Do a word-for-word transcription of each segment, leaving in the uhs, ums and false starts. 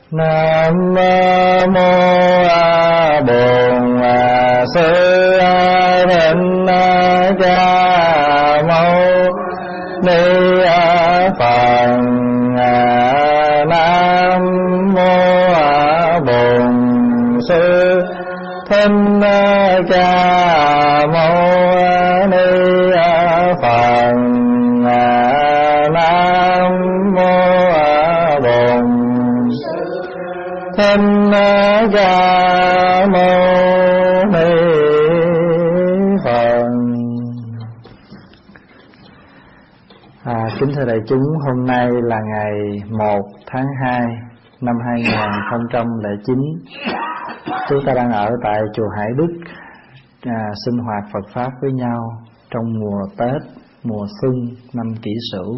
Nam mô Bổn Sư Thích Ca Mâu Ni Phật. Nam mô Bổn Sư Thích Ca Mâu Ni Phật. Nam mô Bổn Thích Ca Mâu Ni Phật. À, kính thưa đại chúng, hôm nay là ngày một tháng hai năm hai nghìn không trăm lẻ chín. Chúng ta đang ở tại chùa Hải Đức, à, sinh hoạt Phật Pháp với nhau trong mùa Tết, mùa xuân năm Kỷ Sửu.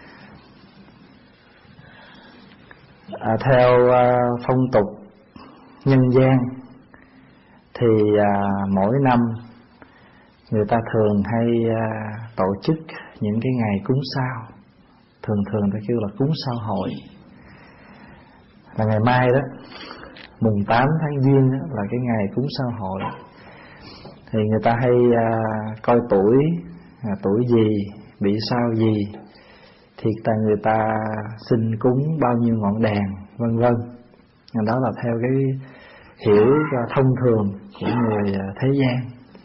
À, theo à, phong tục nhân gian thì à, mỗi năm người ta thường hay à, tổ chức những cái ngày cúng sao. Thường thường ta kêu là cúng sao hội. Là ngày mai đó, mùng tám tháng Giêng đó, là cái ngày cúng sao hội. Thì người ta hay à, coi tuổi, à, tuổi gì, bị sao gì, thì ta người ta xin cúng bao nhiêu ngọn đèn, vân vân. Đó là theo cái hiểu thông thường của người thế gian.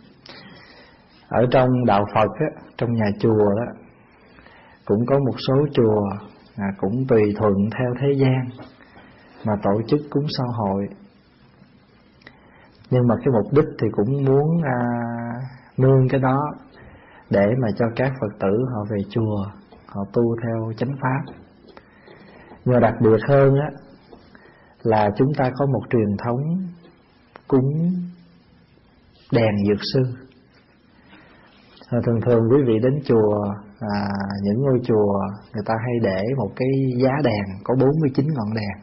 Ở trong đạo Phật á, trong nhà chùa đó, cũng có một số chùa à, cũng tùy thuận theo thế gian mà tổ chức cúng sao hội. Nhưng mà cái mục đích thì cũng muốn à, nương cái đó để mà cho các Phật tử họ về chùa, họ tu theo chánh pháp. Nhưng đặc biệt hơn á, là chúng ta có một truyền thống cúng đèn dược sư. Thường thường quý vị đến chùa, à, những ngôi chùa người ta hay để một cái giá đèn có bốn mươi chín ngọn đèn.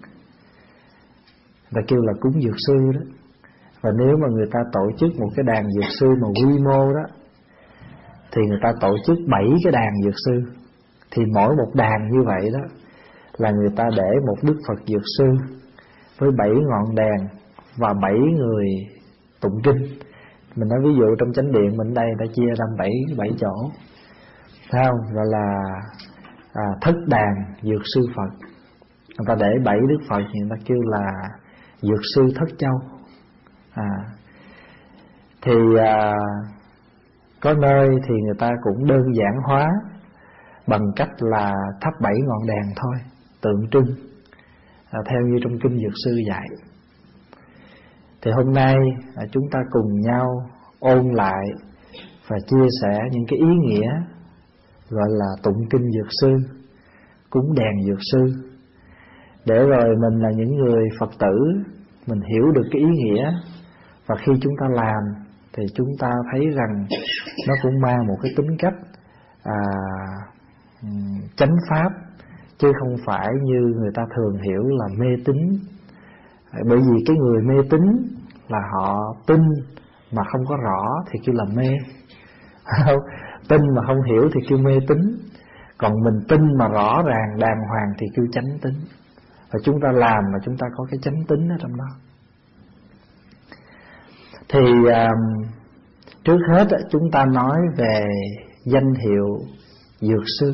Người ta kêu là cúng dược sư đó. Và nếu mà người ta tổ chức một cái đàn dược sư mà quy mô đó, thì người ta tổ chức bảy cái đàn dược sư. Thì mỗi một đàn như vậy đó là người ta để một Đức Phật dược sư với bảy ngọn đèn và bảy người tụng kinh. Mình nói ví dụ trong chánh điện mình đây đã chia ra bảy bảy chỗ, thấy không? Gọi là à, thất đàn dược sư Phật. Người ta để bảy Đức Phật thì người ta kêu là dược sư thất châu. À, thì à, có nơi thì người ta cũng đơn giản hóa bằng cách là thắp bảy ngọn đèn thôi, tượng trưng, à, theo như trong kinh dược sư dạy. Thì hôm nay à, chúng ta cùng nhau ôn lại và chia sẻ những cái ý nghĩa gọi là tụng kinh dược sư, cúng đèn dược sư, để rồi mình là những người Phật tử, mình hiểu được cái ý nghĩa. Và khi chúng ta làm thì chúng ta thấy rằng nó cũng mang một cái tính cách à, chánh pháp, chứ không phải như người ta thường hiểu là mê tín. Bởi vì cái người mê tín là họ tin mà không có rõ thì kêu là mê. Tin mà không hiểu thì kêu mê tín. Còn mình tin mà rõ ràng đàng hoàng thì kêu chánh tín. Và chúng ta làm mà chúng ta có cái chánh tín ở trong đó. Thì um, trước hết chúng ta nói về danh hiệu dược sư.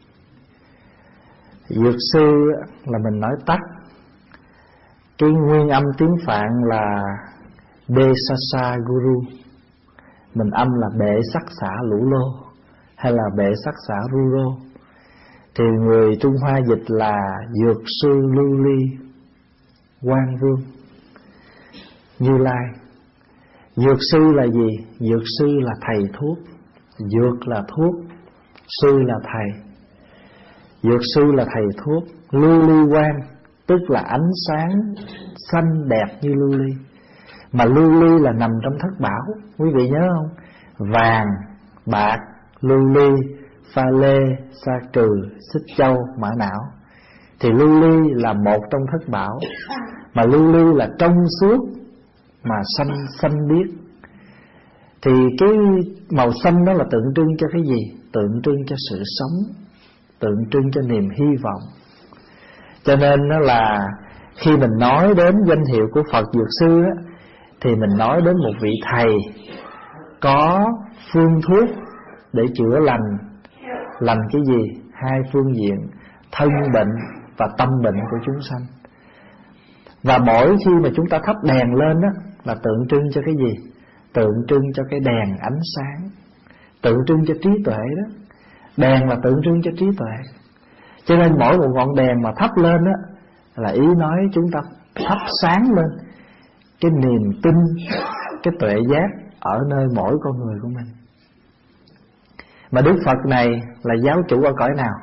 Dược sư là mình nói tắt. Cái nguyên âm tiếng Phạn là Desasa Guru. Mình âm là bệ sắc xả lũ lô hay là bệ sắc xả ru rô. Thì người Trung Hoa dịch là dược sư lưu ly Quang Vương Như Lai. Dược sư là gì? Dược sư là thầy thuốc. Dược là thuốc, sư là thầy. Dược sư là thầy thuốc. Lưu ly quang tức là ánh sáng xanh đẹp như lưu ly. Mà lưu ly là nằm trong thất bảo, quý vị nhớ không? Vàng, bạc, lưu ly, pha lê, sa trừ, xích châu, mã não. Thì lưu ly là một trong thất bảo. Mà lưu ly là trong suốt mà xanh xanh biếc. Thì cái màu xanh đó là tượng trưng cho cái gì? Tượng trưng cho sự sống, tượng trưng cho niềm hy vọng. Cho nên nó là Khi mình nói đến danh hiệu của Phật Dược Sư á, thì mình nói đến một vị thầy có phương thuốc để chữa lành. Lành cái gì? Hai phương diện, thân bệnh và tâm bệnh của chúng sanh. Và mỗi khi mà chúng ta thắp đèn lên á, là tượng trưng cho cái gì? Tượng trưng cho cái đèn ánh sáng, tượng trưng cho trí tuệ đó. Đèn là tượng trưng cho trí tuệ. Cho nên mỗi một ngọn đèn mà thắp lên á, là ý nói chúng ta thắp sáng lên cái niềm tin, cái tuệ giác ở nơi mỗi con người của mình. Mà Đức Phật này là giáo chủ ở cõi nào?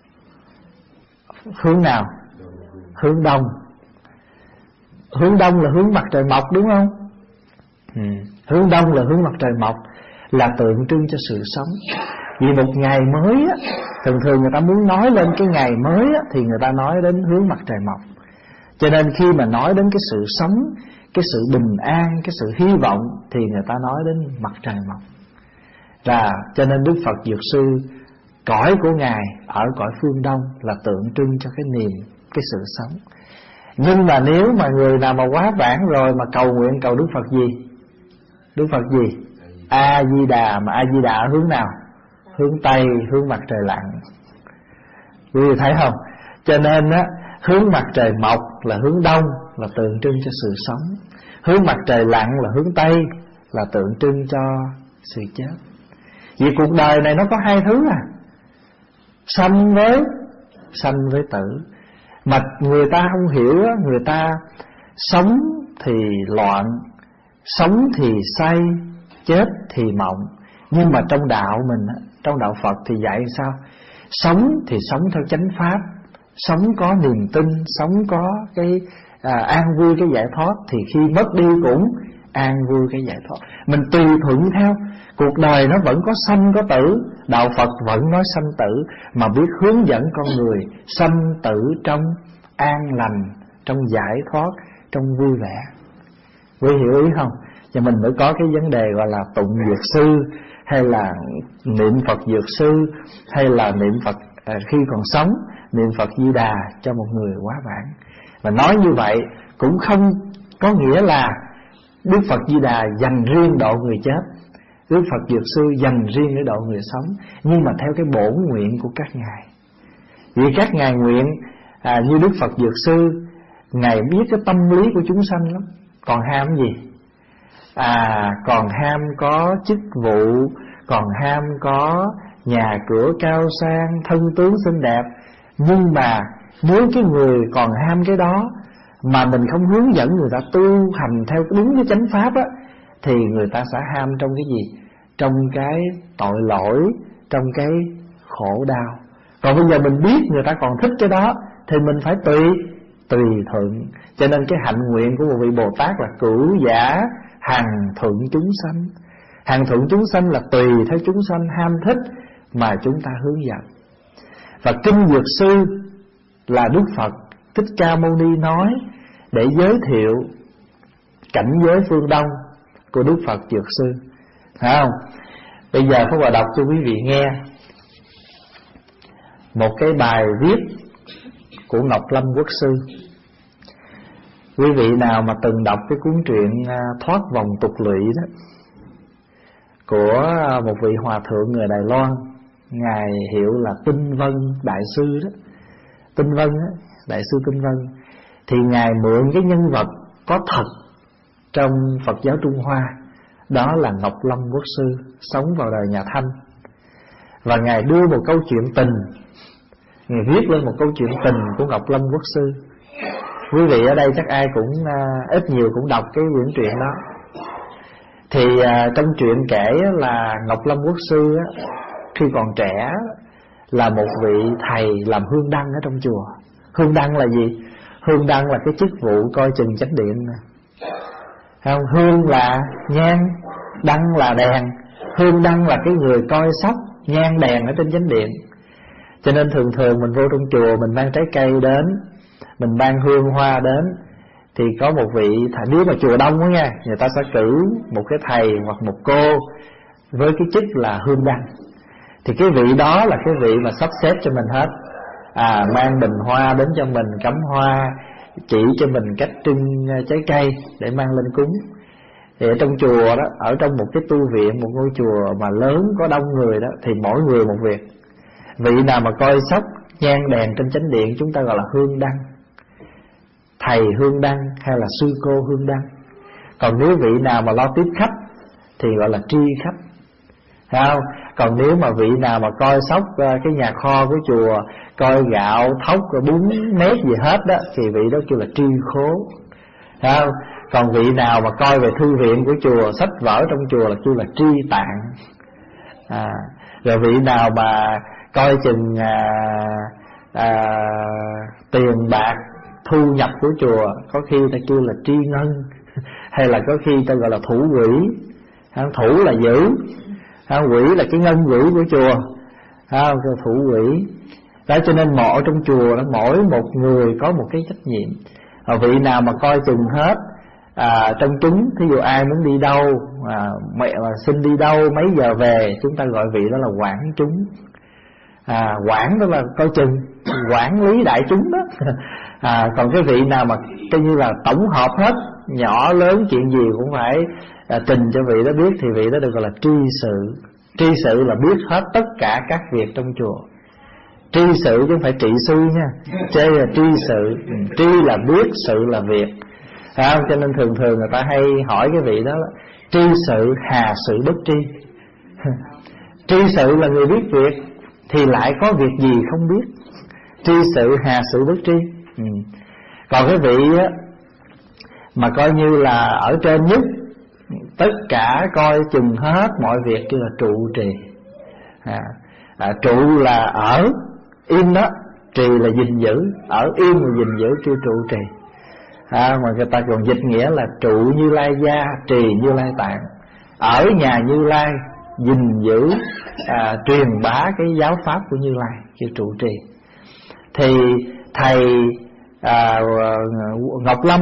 Hướng nào? Hướng đông. Hướng đông là hướng mặt trời mọc, đúng không? Ừ. Hướng đông là hướng mặt trời mọc, là tượng trưng cho sự sống. Vì một ngày mới á, thường thường người ta muốn nói lên cái ngày mới á, thì người ta nói đến hướng mặt trời mọc. Cho nên khi mà nói đến cái sự sống, cái sự bình an, cái sự hy vọng, thì người ta nói đến mặt trời mọc. Và cho nên Đức Phật Dược Sư, cõi của Ngài ở cõi phương Đông là tượng trưng cho cái niềm, cái sự sống. Nhưng mà nếu mà người nào mà quá vãng rồi mà cầu nguyện cầu Đức Phật gì? Đức Phật gì? A-di-đà. Mà A-di-đà ở hướng nào? Hướng Tây, hướng mặt trời lặn. Quý vị thấy không? Cho nên á, hướng mặt trời mọc là hướng Đông, là tượng trưng cho sự sống. Hướng mặt trời lặn là hướng Tây, là tượng trưng cho sự chết. Vì cuộc đời này nó có hai thứ à, sanh với sanh với tử. Mà người ta không hiểu, người ta sống thì loạn, sống thì say, chết thì mộng. Nhưng mà trong đạo mình, trong đạo Phật thì dạy sao? Sống thì sống theo chánh pháp, sống có niềm tin, sống có cái à, an vui, cái giải thoát. Thì khi mất đi cũng an vui, cái giải thoát. Mình tùy thuận theo. Cuộc đời nó vẫn có sanh có tử, đạo Phật vẫn nói sanh tử, mà biết hướng dẫn con người sanh tử trong an lành, trong giải thoát, trong vui vẻ. Quý hiểu ý không? Và mình mới có cái vấn đề gọi là tụng dược sư, hay là niệm Phật dược sư, hay là niệm Phật à, khi còn sống, niệm Phật Di Đà cho một người quá vãng. Và nói như vậy cũng không có nghĩa là Đức Phật Di Đà dành riêng độ người chết, Đức Phật Dược Sư dành riêng để độ người sống, nhưng mà theo cái bổn nguyện của các ngài. Vì các ngài nguyện à, như Đức Phật Dược Sư, ngài biết cái tâm lý của chúng sanh lắm. Còn ham gì? À, còn ham có chức vụ, còn ham có nhà cửa cao sang, thân tướng xinh đẹp. Nhưng mà nếu cái người còn ham cái đó mà mình không hướng dẫn người ta tu hành theo đúng cái chánh pháp á, thì người ta sẽ ham trong cái gì? Trong cái tội lỗi, trong cái khổ đau. Còn bây giờ mình biết người ta còn thích cái đó thì mình phải tùy tùy thuận. Cho nên cái hạnh nguyện của một vị Bồ Tát là cửu giả hằng thuận chúng sanh. Hằng thuận chúng sanh là tùy theo chúng sanh ham thích mà chúng ta hướng dẫn. Và kinh Dược Sư là Đức Phật Thích Ca Mâu Ni nói để giới thiệu cảnh giới phương Đông của Đức Phật Dược Sư. Phải không? Bây giờ Pháp Hòa đọc cho quý vị nghe một cái bài viết của Ngọc Lâm Quốc Sư. Quý vị nào mà từng đọc cái cuốn truyện Thoát Vòng Tục Lụy đó, của một vị hòa thượng người Đài Loan, ngài hiệu là Tinh Vân Đại Sư đó. Tinh Vân đó, Đại sư Tinh Vân. Thì ngài mượn cái nhân vật có thật trong Phật giáo Trung Hoa, đó là Ngọc Lâm Quốc Sư, sống vào đời nhà Thanh. Và ngài đưa một câu chuyện tình, ngài viết lên một câu chuyện tình của Ngọc Lâm Quốc Sư. Quý vị ở đây chắc ai cũng uh, ít nhiều cũng đọc cái quyển truyện đó. Thì uh, trong truyện kể là Ngọc Lâm Quốc Sư á, khi còn trẻ là một vị thầy làm hương đăng ở trong chùa. Hương đăng là gì? Hương đăng là cái chức vụ coi chừng chánh điện nè. Không? Hương là nhang, đăng là đèn. Hương đăng là cái người coi sóc nhang đèn ở trên chánh điện. Cho nên thường thường mình vô trong chùa, mình mang trái cây đến, mình mang hương hoa đến, thì có một vị thầy, nếu mà chùa đông đó nha, người ta sẽ cử một cái thầy hoặc một cô với cái chức là hương đăng. Thì cái vị đó là cái vị mà sắp xếp cho mình hết. À, mang bình hoa đến cho mình, cắm hoa, chỉ cho mình cách trưng trái cây để mang lên cúng. Thì ở trong chùa đó, ở trong một cái tu viện, một ngôi chùa mà lớn có đông người đó, thì mỗi người một việc. Vị nào mà coi sóc nhang đèn trên chánh điện chúng ta gọi là hương đăng, thầy hương đăng hay là sư cô hương đăng. Còn nếu vị nào mà lo tiếp khách thì gọi là tri khách, thấy không? Còn nếu mà vị nào mà coi sóc cái nhà kho của chùa, coi gạo, thóc, bún, nếp gì hết đó, thì vị đó kêu là tri khố, thấy không? Còn vị nào mà coi về thư viện của chùa, sách vở trong chùa là kêu là tri tạng. à, Rồi vị nào mà coi chừng à, à, tiền bạc thu nhập của chùa, có khi ta kêu là tri ngân, hay là có khi ta gọi là thủ quỹ. Thủ là giữ, quỹ là cái ngân quỹ của chùa, thủ quỹ. Đó, cho nên mỗi trong chùa đó, mỗi một người có một cái trách nhiệm. Và vị nào mà coi chừng hết à, trong chúng, thí dụ ai muốn đi đâu, à, mẹ mà xin đi đâu, mấy giờ về, chúng ta gọi vị đó là quản chúng. à, Quản đó là coi chừng, quản lý đại chúng đó. à, Còn cái vị nào mà coi như là tổng hợp hết, nhỏ lớn chuyện gì cũng phải à, trình cho vị đó biết, thì vị đó được gọi là tri sự. Tri sự là biết hết tất cả các việc trong chùa. Tri sự chứ không phải trị sư nha, chê là tri sự. Tri là biết, sự là việc, à, cho nên thường thường người ta hay hỏi cái vị đó là tri sự hà sự bất tri. Tri sự là người biết việc thì lại có việc gì không biết. Tri sự hà sự bất tri. ừ. Còn cái vị á, mà coi như là ở trên nhất, tất cả coi chừng hết mọi việc, kêu là trụ trì. à, à, Trụ là ở im đó, trì là gìn giữ, ở im là gìn giữ, kêu trụ trì. à, Mà người ta còn dịch nghĩa là trụ Như Lai gia, trì Như Lai tạng. Ở nhà Như Lai, gìn giữ à, truyền bá cái giáo pháp của Như Lai, kêu trụ trì. Thì thầy à, Ngọc Lâm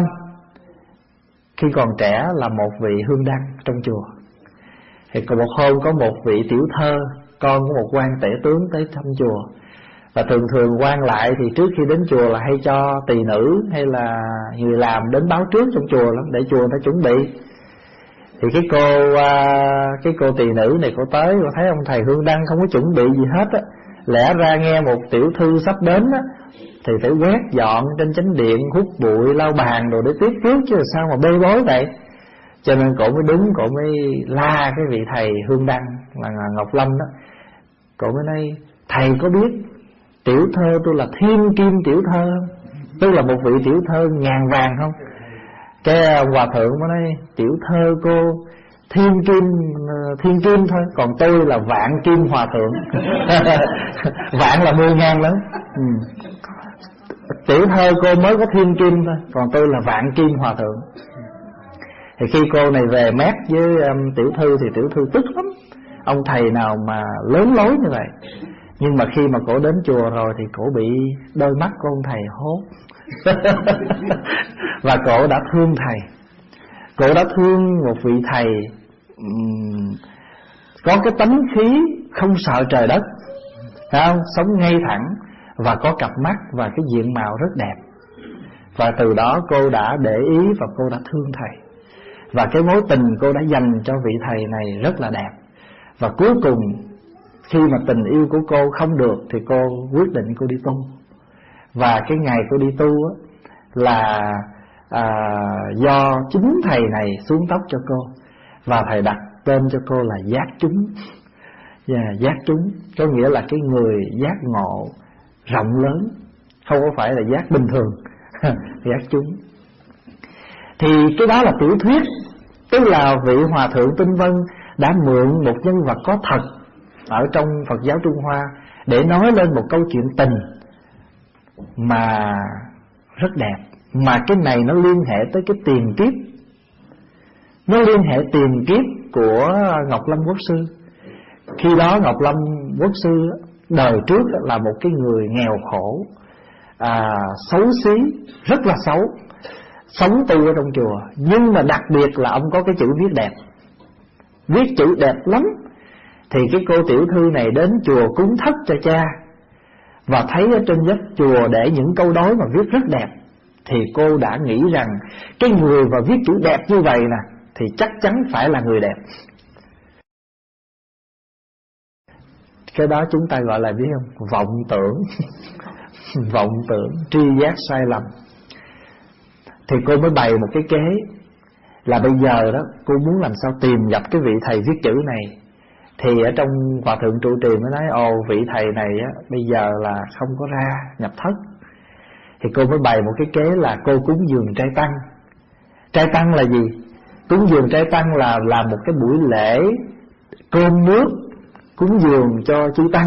khi còn trẻ là một vị hương đăng trong chùa. Thì có một hôm có một vị tiểu thơ, con của một quan tể tướng tới thăm chùa. Và thường thường quan lại thì trước khi đến chùa là hay cho tỳ nữ hay là người làm đến báo trước trong chùa lắm, để chùa ta chuẩn bị. Thì cái cô cái cô tỳ nữ này, cô tới, cô thấy ông thầy hương đăng không có chuẩn bị gì hết á, lẽ ra nghe một tiểu thư sắp đến á thì phải quét dọn trên chánh điện, hút bụi, lau bàn đồ để tiếp trước, chứ sao mà bê bối vậy. Cho nên cổ mới đứng, cổ mới la cái vị thầy hương đăng là Ngọc Lâm đó. Cổ mới nói: thầy có biết tiểu thơ tôi là thiên kim tiểu thơ không? Tôi là một vị tiểu thơ ngàn vàng không? Cái hòa thượng mới nói: tiểu thơ cô thiên kim thiên kim thôi, còn tôi là vạn kim hòa thượng. Vạn là mười ngàn lớn. ừ. Tiểu thơ cô mới có thiên kim thôi, còn tôi là vạn kim hòa thượng. Thì khi cô này về mét với um, tiểu thư thì tiểu thư tức lắm. Ông thầy nào mà lớn lối như vậy. Nhưng mà khi mà cổ đến chùa rồi thì cổ bị đôi mắt của ông thầy hốt. Và cổ đã thương thầy. Cổ đã thương một vị thầy um, có cái tánh khí không sợ trời đất, thấy không? Sống ngay thẳng và có cặp mắt và cái diện mạo rất đẹp. Và từ đó cô đã để ý và cô đã thương thầy. Và cái mối tình cô đã dành cho vị thầy này rất là đẹp. Và cuối cùng khi mà tình yêu của cô không được thì cô quyết định cô đi tu. Và cái ngày cô đi tu á, là à, do chính thầy này xuống tóc cho cô. Và thầy đặt tên cho cô là Giác Chúng. Yeah, Giác Chúng có nghĩa là cái người giác ngộ rộng lớn, không có phải là giác bình thường. Giác Chúng. Thì cái đó là tiểu thuyết, tức là vị Hòa Thượng Tinh Vân đã mượn một nhân vật có thật ở trong Phật giáo Trung Hoa để nói lên một câu chuyện tình mà rất đẹp. Mà cái này nó liên hệ tới cái tiền kiếp, nó liên hệ tiền kiếp của Ngọc Lâm Quốc Sư. Khi đó Ngọc Lâm Quốc Sư đời trước là một cái người nghèo khổ, à, xấu xí, rất là xấu, sống tu ở trong chùa. Nhưng mà đặc biệt là ông có cái chữ viết đẹp, viết chữ đẹp lắm. Thì cái cô tiểu thư này đến chùa cúng thất cho cha, và thấy ở trên vách chùa để những câu đối mà viết rất đẹp. thì cô đã nghĩ rằng cái người mà viết chữ đẹp như vậy nè thì chắc chắn phải là người đẹp. Cái đó chúng ta gọi là biết không? Vọng tưởng. Vọng tưởng, tri giác sai lầm. Thì cô mới bày một cái kế là bây giờ đó cô muốn làm sao tìm gặp cái vị thầy viết chữ này. Thì ở trong Hòa Thượng trụ trì mới nói ồ vị thầy này á, bây giờ là không có ra nhập thất. Thì cô mới bày một cái kế là cô cúng dường trai tăng. Trai tăng là gì? Cúng dường trai tăng là làm một cái buổi lễ cơm nước cúng dường cho chư tăng,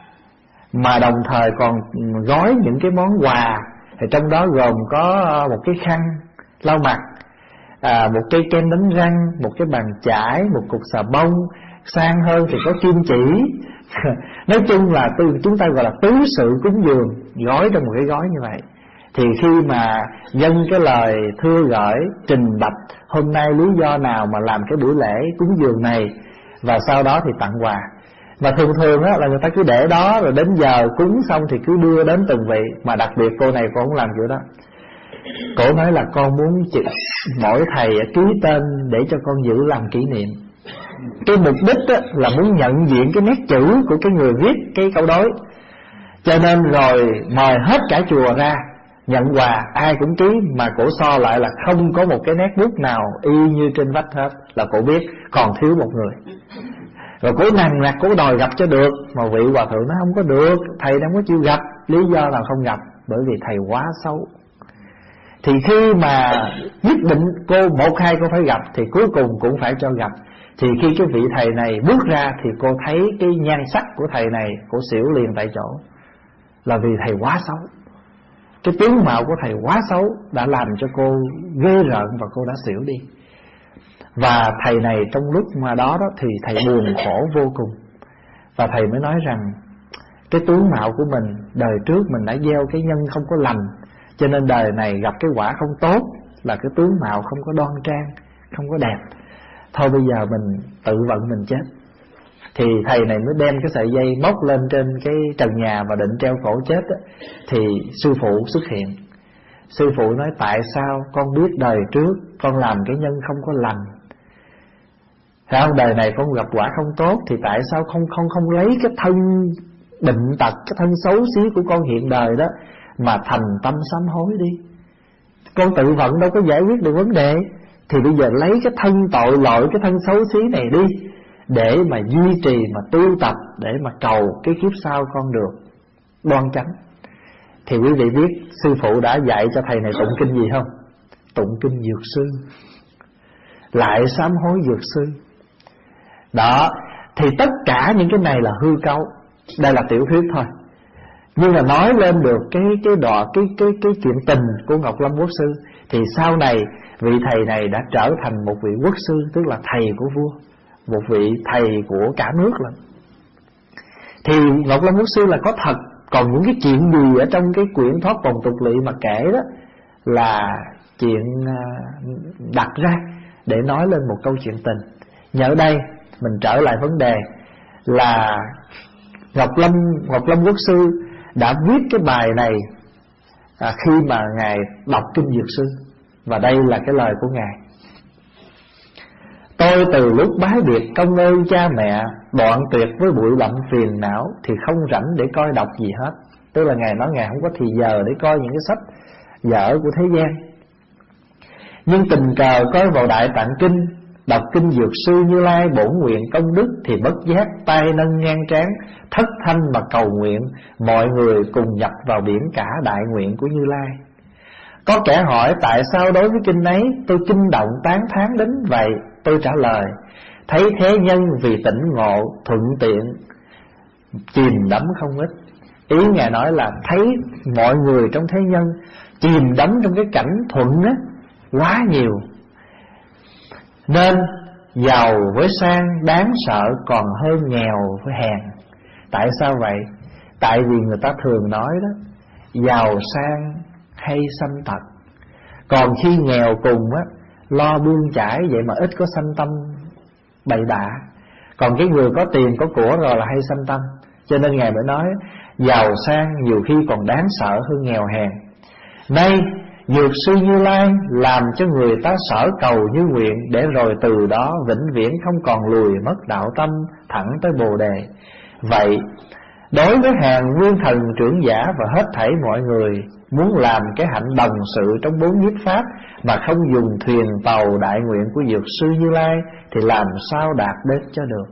mà đồng thời còn gói những cái món quà. Thì trong đó gồm có một cái khăn lau mặt, à, một cây kem đánh răng, một cái bàn chải, một cục xà bông, sang hơn thì có kim chỉ. Nói chung là chúng ta gọi là tứ sự cúng dường, gói trong một cái gói như vậy. Thì khi mà nhân cái lời thưa gửi trình bạch hôm nay lý do nào mà làm cái buổi lễ cúng dường này, và sau đó thì tặng quà. Và thường thường á là người ta cứ để đó, rồi đến giờ cúng xong thì cứ đưa đến từng vị. Mà đặc biệt cô này cô không làm kiểu đó. Cô nói là con muốn chữ, mỗi thầy ký tên để cho con giữ làm kỷ niệm. Cái mục đích á, là muốn nhận diện cái nét chữ của cái người viết cái câu đối. Cho nên rồi mời hết cả chùa ra nhận quà, ai cũng ký. Mà cổ so lại là không có một cái nét bút nào y như trên vách hết. Là cổ biết còn thiếu một người. Rồi cố nằng nặc cố đòi gặp cho được. Mà vị hòa thượng nói không có được, thầy đang có chịu gặp. Lý do nào không gặp? Bởi vì thầy quá xấu. Thì khi mà quyết định cô một hai cô phải gặp, thì cuối cùng cũng phải cho gặp. Thì khi cái vị thầy này bước ra thì cô thấy cái nhan sắc của thầy này, cô xỉu liền tại chỗ. Là vì thầy quá xấu. Cái tướng mạo của thầy quá xấu đã làm cho cô ghê rợn và cô đã xỉu đi. Và thầy này trong lúc mà đó đó thì thầy buồn khổ vô cùng. Và thầy mới nói rằng cái tướng mạo của mình đời trước mình đã gieo cái nhân không có lành, cho nên đời này gặp cái quả không tốt, là cái tướng mạo không có đoan trang, không có đẹp. Thôi bây giờ mình tự vận mình chết. Thì thầy này mới đem cái sợi dây móc lên trên cái trần nhà và định treo cổ chết đó. Thì sư phụ xuất hiện. Sư phụ nói tại sao con biết đời trước con làm cái nhân không có lành, thấy không? Đời này con gặp quả không tốt, thì tại sao không không không lấy cái thân bệnh tật, cái thân xấu xí của con hiện đời đó mà thành tâm sám hối đi. Con tự vận đâu có giải quyết được vấn đề. Thì bây giờ lấy cái thân tội lỗi, cái thân xấu xí này đi, để mà duy trì, mà tu tập, để mà cầu cái kiếp sau con được đoan chánh. Thì quý vị biết sư phụ đã dạy cho thầy này tụng kinh gì không? Tụng kinh Dược Sư, lại sám hối Dược Sư. Đó, thì tất cả những cái này là hư cấu. Đây là tiểu thuyết thôi. Nhưng mà nói lên được cái cái đoạn cái cái cái chuyện tình của Ngọc Lâm Quốc sư, thì sau này vị thầy này đã trở thành một vị quốc sư, tức là thầy của vua, một vị thầy của cả nước lận. Thì Ngọc Lâm Quốc sư là có thật. Còn những cái chuyện gì ở trong cái quyển Thoát Vòng Tục Lỵ mà kể đó là chuyện đặt ra để nói lên một câu chuyện tình. Nhờ đây mình trở lại vấn đề là Ngọc Lâm Ngọc Lâm Quốc sư đã viết cái bài này à, khi mà ngài đọc kinh Dược Sư. Và đây là cái lời của ngài: tôi từ lúc bái biệt công ơn cha mẹ, đoạn tuyệt với bụi bặm phiền não, thì không rảnh để coi đọc gì hết. Tức là ngài nói ngài không có thì giờ để coi những cái sách dở của thế gian. Nhưng tình cờ coi vào Đại Tạng Kinh, đọc kinh Dược Sư Như Lai bổn nguyện công đức, thì bất giác tay nâng ngang trán, thất thanh mà cầu nguyện, mọi người cùng nhập vào biển cả đại nguyện của Như Lai. Có kẻ hỏi tại sao đối với kinh ấy tôi kinh động tán thán đến vậy. Tôi trả lời: thấy thế nhân vì tỉnh ngộ thuận tiện chìm đắm không ít. Ý ngài nói là thấy mọi người trong thế nhân chìm đắm trong cái cảnh thuận á quá nhiều, nên giàu với sang đáng sợ còn hơn nghèo với hèn. Tại sao vậy? Tại vì người ta thường nói đó, giàu sang hay sanh tật, còn khi nghèo cùng á lo bươn chải, vậy mà ít có sanh tâm bậy bạ. Còn cái người có tiền có của rồi là hay sanh tâm. Cho nên ngài mới nói giàu sang nhiều khi còn đáng sợ hơn nghèo hèn. Nay Dược sư Như Lai làm cho người ta sở cầu như nguyện, để rồi từ đó vĩnh viễn không còn lùi mất đạo tâm thẳng tới Bồ Đề. Vậy đối với hàng nguyên thần trưởng giả và hết thảy mọi người muốn làm cái hạnh đồng sự trong bốn nhiếp pháp mà không dùng thuyền tàu đại nguyện của Dược sư Như Lai thì làm sao đạt đến cho được.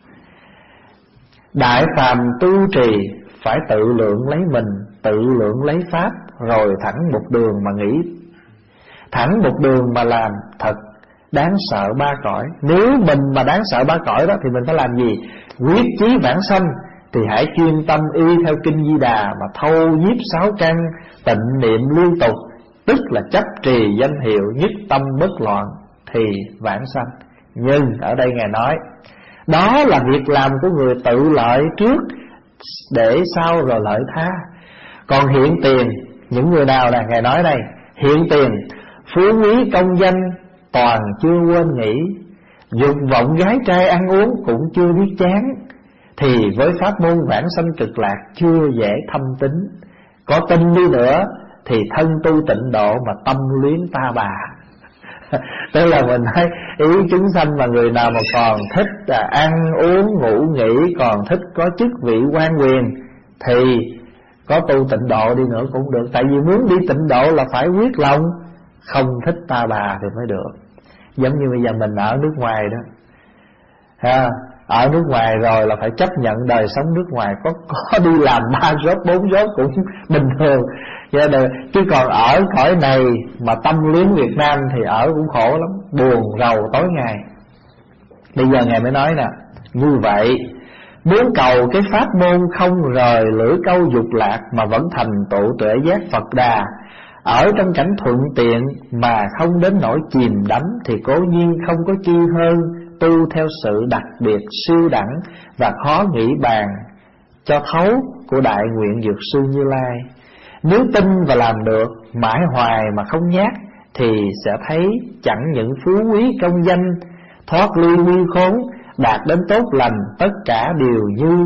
Đại phàm tu trì phải tự lượng lấy mình, tự lượng lấy pháp, rồi thẳng một đường mà nghĩ, thẳng một đường mà làm, thật đáng sợ ba cõi. Nếu mình mà đáng sợ ba cõi đó thì mình phải làm gì? Quyết chí vãng sanh thì hãy chuyên tâm y theo kinh Di Đà mà thâu nhiếp sáu căn, tịnh niệm liên tục, tức là chấp trì danh hiệu nhất tâm bất loạn thì vãng sanh. Nhưng ở đây Ngài nói đó là việc làm của người tự lợi trước, để sau rồi lợi tha. Còn hiện tiền, những người nào là Ngài nói đây, hiện tiền phú quý công danh toàn chưa quên nghĩ, dục vọng gái trai ăn uống cũng chưa biết chán, thì với pháp môn vãng sanh cực lạc chưa dễ thâm tín. Có tin đi nữa thì thân tu tịnh độ mà tâm luyến ta bà. Tức là mình thấy ý chúng sanh mà người nào mà còn thích là ăn uống ngủ nghỉ, còn thích có chức vị quan quyền, thì có tu tịnh độ đi nữa cũng được. Tại vì muốn đi tịnh độ là phải quyết lòng không thích ta bà thì mới được. Giống như bây giờ mình ở nước ngoài đó ha, ở nước ngoài rồi là phải chấp nhận đời sống nước ngoài, có có đi làm ba job bốn job cũng bình thường. Chứ còn ở cõi này mà tâm luyến Việt Nam thì ở cũng khổ lắm, buồn rầu tối ngày. Bây giờ Ngài mới nói nè, như vậy muốn cầu cái pháp môn không rời lưỡi câu dục lạc mà vẫn thành tựu tuệ giác Phật Đà, ở trong cảnh thuận tiện mà không đến nỗi chìm đắm, thì cố nhiên không có chi hơn tu theo sự đặc biệt siêu đẳng và khó nghĩ bàn cho thấu của đại nguyện Dược sư Như Lai. Nếu tin và làm được mãi hoài mà không nhát, thì sẽ thấy chẳng những phú quý công danh, thoát ly nguy khốn, đạt đến tốt lành, tất cả đều như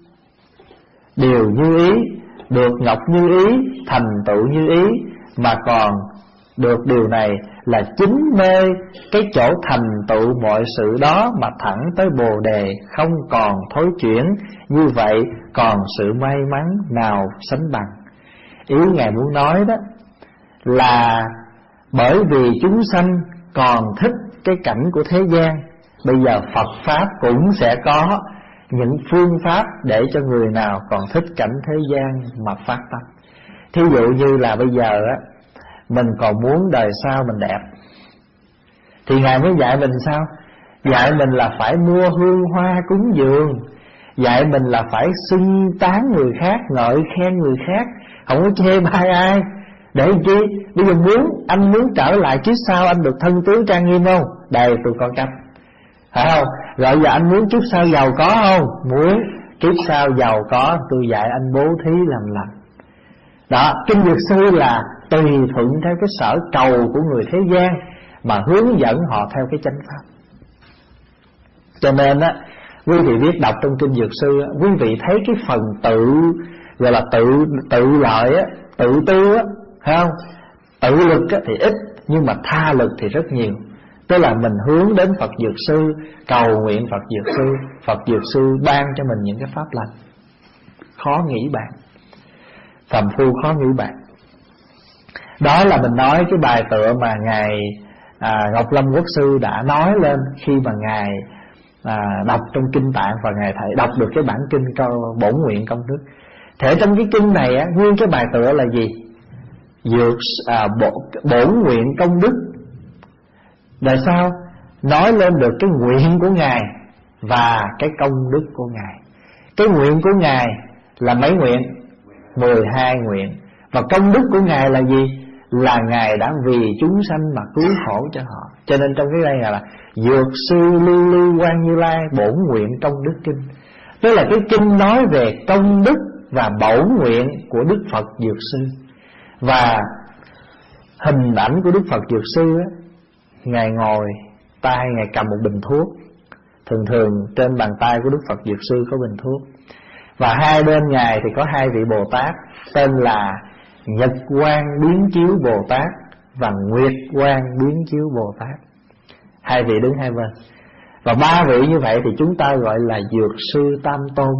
đều như ý, được ngọc như ý, thành tựu như ý, mà còn được điều này là chính nơi cái chỗ thành tựu mọi sự đó mà thẳng tới Bồ Đề, không còn thối chuyển. Như vậy còn sự may mắn nào sánh bằng. Ý Ngài muốn nói đó là bởi vì chúng sanh còn thích cái cảnh của thế gian, bây giờ Phật Pháp cũng sẽ có những phương pháp để cho người nào còn thích cảnh thế gian mà phát tâm. Thí dụ như là bây giờ á, mình còn muốn đời sau mình đẹp, thì Ngài mới dạy mình sao? Dạy mình là phải mua hương hoa cúng dường, dạy mình là phải xưng tán người khác, ngợi khen người khác, không có chê bai ai. Để chi? Bây giờ muốn, anh muốn trở lại kiếp sau anh được thân tướng trang nghiêm không? Đây tôi có cách, phải không? Rồi giờ anh muốn kiếp sau giàu có không? Muốn. Kiếp sau giàu có tôi dạy anh bố thí làm lành. Đó, kinh Dược sư là tùy thuận theo cái sở cầu của người thế gian mà hướng dẫn họ theo cái chánh pháp. Cho nên á, quý vị biết đọc trong kinh Dược sư á, quý vị thấy cái phần tự gọi là tự tự lợi á, tự tư á, phải không? Tự lực á thì ít, nhưng mà tha lực thì rất nhiều. Tức là mình hướng đến Phật Dược sư, cầu nguyện Phật Dược sư, Phật Dược sư ban cho mình những cái pháp lành. Khó nghĩ bạn, phàm phu khó nghĩ bạn. Đó là mình nói cái bài tựa mà Ngài à, Ngọc Lâm Quốc sư đã nói lên khi mà Ngài à, đọc trong kinh Tạng, và Ngài thầy đọc được cái bản kinh bổn nguyện công đức. Thế trong cái kinh này á, nguyên cái bài tựa là gì? Dược à, bổn nguyện công đức. Tại sao? Nói lên được cái nguyện của Ngài và cái công đức của Ngài. Cái nguyện của Ngài là mấy nguyện? mười hai nguyện. Và công đức của Ngài là gì? Là Ngài đã vì chúng sanh mà cứu khổ cho họ. Cho nên trong cái đây là Dược sư Lưu Ly Quang Như Lai bổn nguyện công đức kinh. Tức là cái kinh nói về công đức và bổn nguyện của Đức Phật Dược sư. Và hình ảnh của Đức Phật Dược sư á, Ngài ngồi, tay Ngài cầm một bình thuốc. Thường thường trên bàn tay của Đức Phật Dược sư có bình thuốc. Và hai bên Ngài thì có hai vị Bồ Tát, tên là Nhật Quang biến chiếu Bồ Tát và Nguyệt Quang biến chiếu Bồ Tát. Hai vị đứng hai bên. Và ba vị như vậy thì chúng ta gọi là Dược Sư Tam Tôn.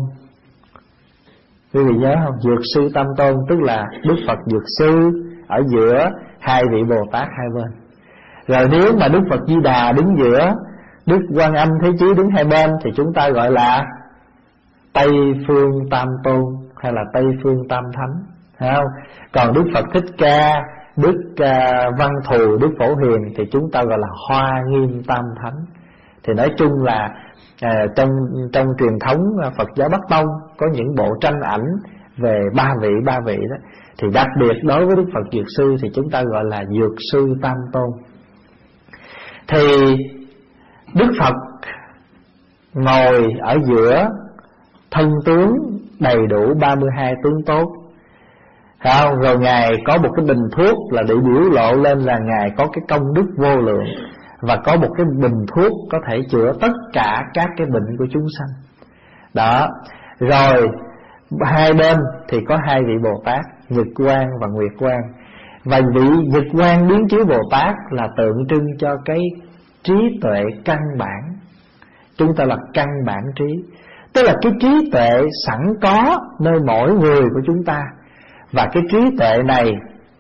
Quý vị nhớ không? Dược Sư Tam Tôn tức là Đức Phật Dược Sư ở giữa, hai vị Bồ Tát hai bên. Rồi nếu mà Đức Phật Di Đà đứng giữa, Đức Quan Âm Thế Chí đứng hai bên thì chúng ta gọi là Tây Phương Tam Tôn hay là Tây Phương Tam Thánh, thấy không? Còn Đức Phật Thích Ca, Đức uh, Văn Thù, Đức Phổ Hiền thì chúng ta gọi là Hoa Nghiêm Tam Thánh. Thì nói chung là uh, trong trong truyền thống Phật giáo Bắc Tông có những bộ tranh ảnh về ba vị ba vị đó. Thì đặc biệt đối với Đức Phật Dược Sư thì chúng ta gọi là Dược Sư Tam Tôn. Thì Đức Phật ngồi ở giữa, thân tướng đầy đủ ba mươi hai tướng tốt, không? Rồi Ngài có một cái bình thuốc là để biểu lộ lên là Ngài có cái công đức vô lượng, và có một cái bình thuốc có thể chữa tất cả các cái bệnh của chúng sanh. Đó. Rồi hai bên thì có hai vị Bồ Tát, Nhật Quang và Nguyệt Quang. Và vị Nhật Quang biến chiếu Bồ Tát là tượng trưng cho cái trí tuệ căn bản. Chúng ta là căn bản trí, tức là cái trí tuệ sẵn có nơi mỗi người của chúng ta. Và cái trí tuệ này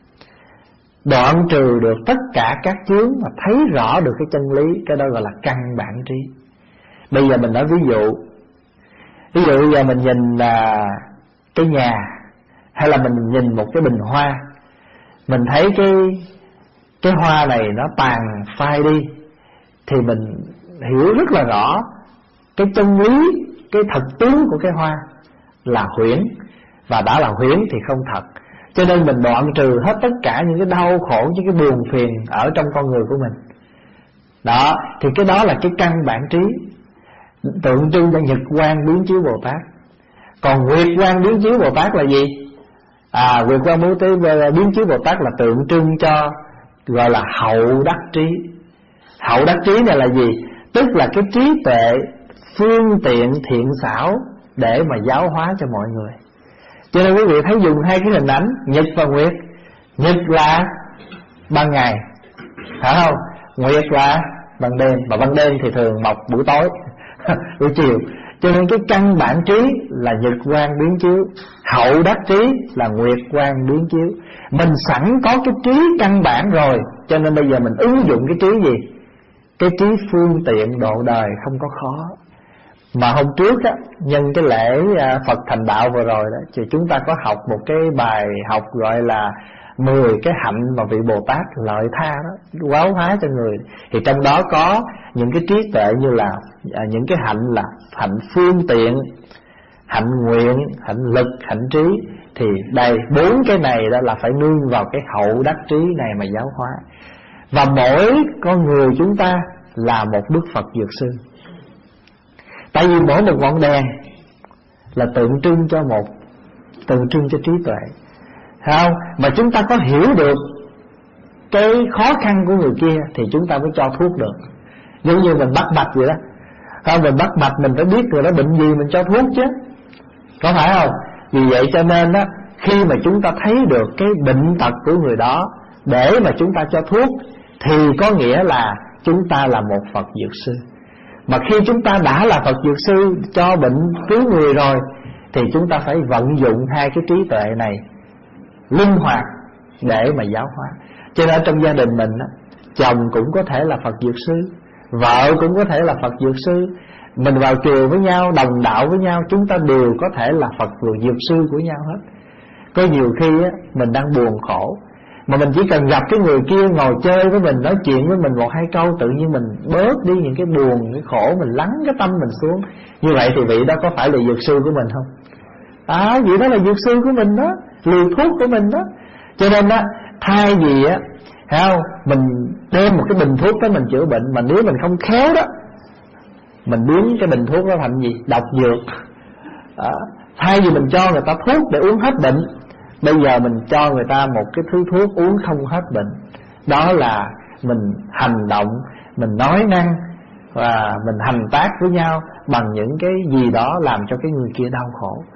đoạn trừ được tất cả các chướng và thấy rõ được cái chân lý. Cái đó gọi là căn bản trí. Bây giờ mình nói ví dụ. Ví dụ bây giờ mình nhìn là cái nhà, hay là mình nhìn một cái bình hoa, mình thấy cái cái hoa này nó tàn phai đi, thì mình hiểu rất là rõ cái chân lý, cái thật tướng của cái hoa là huyễn, và đã là huyễn thì không thật. Cho nên mình đoạn trừ hết tất cả những cái đau khổ, những cái buồn phiền ở trong con người của mình. Đó, thì cái đó là cái căn bản trí, tượng trưng cho Nhật Quang biến chiếu Bồ Tát. Còn Nguyệt Quang biến chiếu Bồ Tát là gì? À, Nguyệt Quang biến chiếu Bồ Tát là tượng trưng cho gọi là hậu đắc trí. Hậu đắc trí này là gì? Tức là cái trí tuệ phương tiện thiện xảo để mà giáo hóa cho mọi người. Cho nên quý vị thấy dùng hai cái hình ảnh Nhật và Nguyệt. Nhật là ban ngày, phải không? Nguyệt là ban đêm. Và ban đêm thì thường mọc buổi tối, buổi chiều. Cho nên cái căn bản trí là Nhật Quang biến chiếu, hậu đắc trí là Nguyệt Quang biến chiếu. Mình sẵn có cái trí căn bản rồi, cho nên bây giờ mình ứng dụng cái trí gì? Cái trí phương tiện độ đời không có khó. Mà hôm trước á, nhân cái lễ Phật thành đạo vừa rồi đó, thì chúng ta có học một cái bài học gọi là mười cái hạnh mà vị Bồ Tát lợi tha đó, giáo hóa cho người. Thì trong đó có những cái trí tuệ như là à, những cái hạnh là hạnh phương tiện, hạnh nguyện, hạnh lực, hạnh trí. Thì đây, bốn cái này đó là phải nương vào cái hậu đắc trí này mà giáo hóa. Và mỗi con người chúng ta là một Đức Phật Dược Sư. Tại vì mỗi một ngọn đèn là tượng trưng cho một, tượng trưng cho trí tuệ, không? Mà chúng ta có hiểu được cái khó khăn của người kia thì chúng ta mới cho thuốc được. Giống như mình bắt mạch vậy đó, không? Mình bắt mạch mình phải biết người đó bệnh gì mình cho thuốc chứ, có phải không? Vì vậy cho nên đó, khi mà chúng ta thấy được cái bệnh tật của người đó để mà chúng ta cho thuốc, thì có nghĩa là chúng ta là một Phật Dược Sư. Mà khi chúng ta đã là Phật Dược Sư cho bệnh cứu người rồi, thì chúng ta phải vận dụng hai cái trí tuệ này linh hoạt để mà giáo hóa. Cho nên trong gia đình mình đó, chồng cũng có thể là Phật Dược Sư, vợ cũng có thể là Phật Dược Sư. Mình vào chùa với nhau, đồng đạo với nhau, chúng ta đều có thể là Phật Dược Sư của nhau hết. Có nhiều khi á, mình đang buồn khổ, mà mình chỉ cần gặp cái người kia ngồi chơi với mình, nói chuyện với mình một hai câu, tự nhiên mình bớt đi những cái buồn, cái khổ, mình lắng cái tâm mình xuống. Như vậy thì vị đó có phải là Dược Sư của mình không? À, vị đó là Dược Sư của mình đó, liều thuốc của mình đó. Cho nên đó, thay vì á, thấy không, mình đem một cái bình thuốc tới mình chữa bệnh, mà nếu mình không khéo đó, mình biến cái bình thuốc đó thành gì? Độc dược. À, thay vì mình cho người ta thuốc để uống hết bệnh, bây giờ mình cho người ta một cái thứ thuốc uống không hết bệnh. Đó là mình hành động, mình nói năng và mình hành tác với nhau bằng những cái gì đó làm cho cái người kia đau khổ.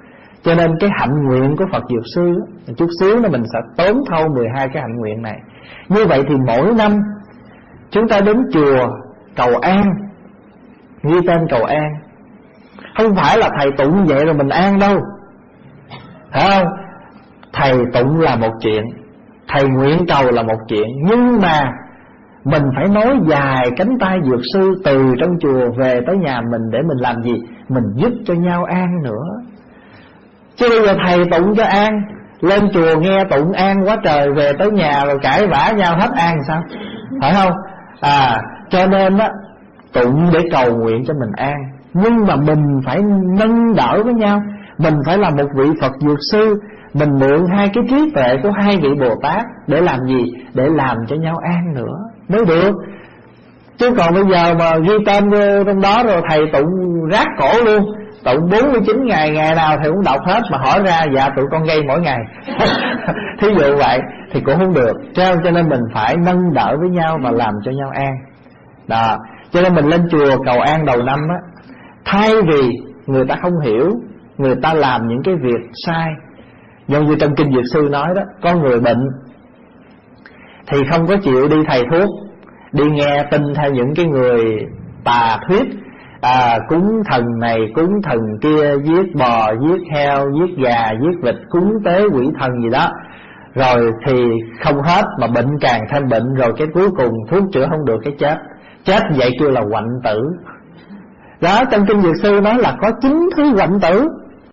Cho nên cái hạnh nguyện của Phật Dược Sư đó, chút xíu nữa mình sẽ tóm thâu mười hai cái hạnh nguyện này. Như vậy thì mỗi năm chúng ta đến chùa cầu an, ghi tên cầu an. Không phải là thầy tụng vậy rồi mình an đâu, phải không? Thầy tụng là một chuyện, thầy nguyện cầu là một chuyện, nhưng mà mình phải nói dài cánh tay Dược Sư từ trong chùa về tới nhà mình để mình làm gì? Mình giúp cho nhau an nữa. Chứ bây giờ thầy tụng cho an, lên chùa nghe tụng an quá trời, về tới nhà rồi cãi vã nhau hết an sao? Phải không? À, cho nên á, tụng để cầu nguyện cho mình an, nhưng mà mình phải nâng đỡ với nhau. Mình phải là một vị Phật Dược Sư, mình mượn hai cái trí tuệ của hai vị Bồ Tát để làm gì? Để làm cho nhau an nữa mới được. Chứ còn bây giờ mà ghi tên vô trong đó rồi thầy tụng rát cổ luôn, tụng bốn mươi chín ngày, ngày nào thầy cũng đọc hết, mà hỏi ra dạ tụi con gây mỗi ngày thí dụ vậy thì cũng không được. Cho nên mình phải nâng đỡ với nhau và làm cho nhau an đó. Cho nên mình lên chùa cầu an đầu năm á, thay vì người ta không hiểu, người ta làm những cái việc sai. Giống như trong Kinh Dược Sư nói đó, có người bệnh thì không có chịu đi thầy thuốc, đi nghe tin theo những cái người tà thuyết, à, cúng thần này cúng thần kia, giết bò, giết heo, giết gà, giết vịt, cúng tế quỷ thần gì đó. Rồi thì không hết mà bệnh càng thêm bệnh, rồi cái cuối cùng thuốc chữa không được cái chết. Chết vậy kêu là hoạnh tử. Đó, trong Kinh Dược Sư nói là có chín thứ hoạnh tử.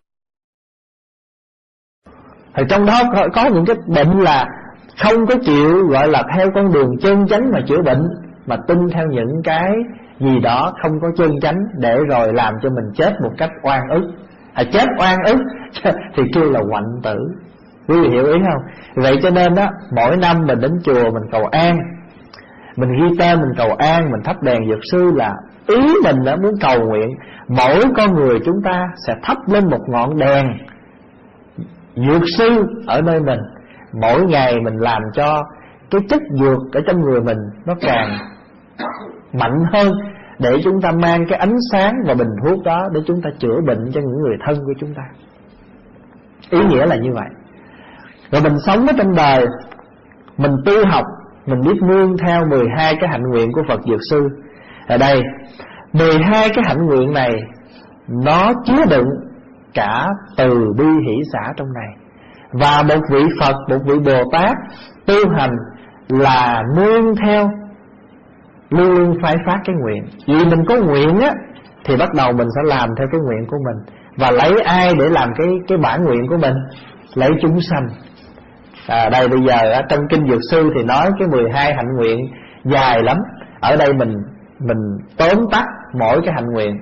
Thì trong đó có, có những cái bệnh là không có chịu gọi là theo con đường chân chánh mà chữa bệnh, mà tin theo những cái gì đó không có chân chánh để rồi làm cho mình chết một cách oan ức. À, chết oan ức thì kêu là hoạnh tử. Quý vị hiểu ý không? Vậy cho nên đó, mỗi năm mình đến chùa mình cầu an, mình ghi tên mình cầu an, mình thắp đèn Dược Sư, là ý mình đã muốn cầu nguyện mỗi con người chúng ta sẽ thắp lên một ngọn đèn Dược Sư ở nơi mình. Mỗi ngày mình làm cho cái chất dược ở trong người mình nó càng mạnh hơn, để chúng ta mang cái ánh sáng và bình thuốc đó để chúng ta chữa bệnh cho những người thân của chúng ta. Ý nghĩa là như vậy. Rồi mình sống ở trong đời, mình tu học, mình biết nương theo mười hai cái hạnh nguyện của Phật Dược Sư. Ở đây mười hai cái hạnh nguyện này nó chứa đựng cả từ bi hỷ xả trong này. Và một vị Phật, một vị Bồ Tát tu hành là nương theo, luôn luôn phải phát cái nguyện. Vì mình có nguyện á thì bắt đầu mình sẽ làm theo cái nguyện của mình. Và lấy ai để làm cái cái bản nguyện của mình? Lấy chúng sanh. À, đây bây giờ trong Kinh Dược Sư thì nói cái mười hai hạnh nguyện dài lắm. Ở đây mình mình tóm tắt mỗi cái hạnh nguyện.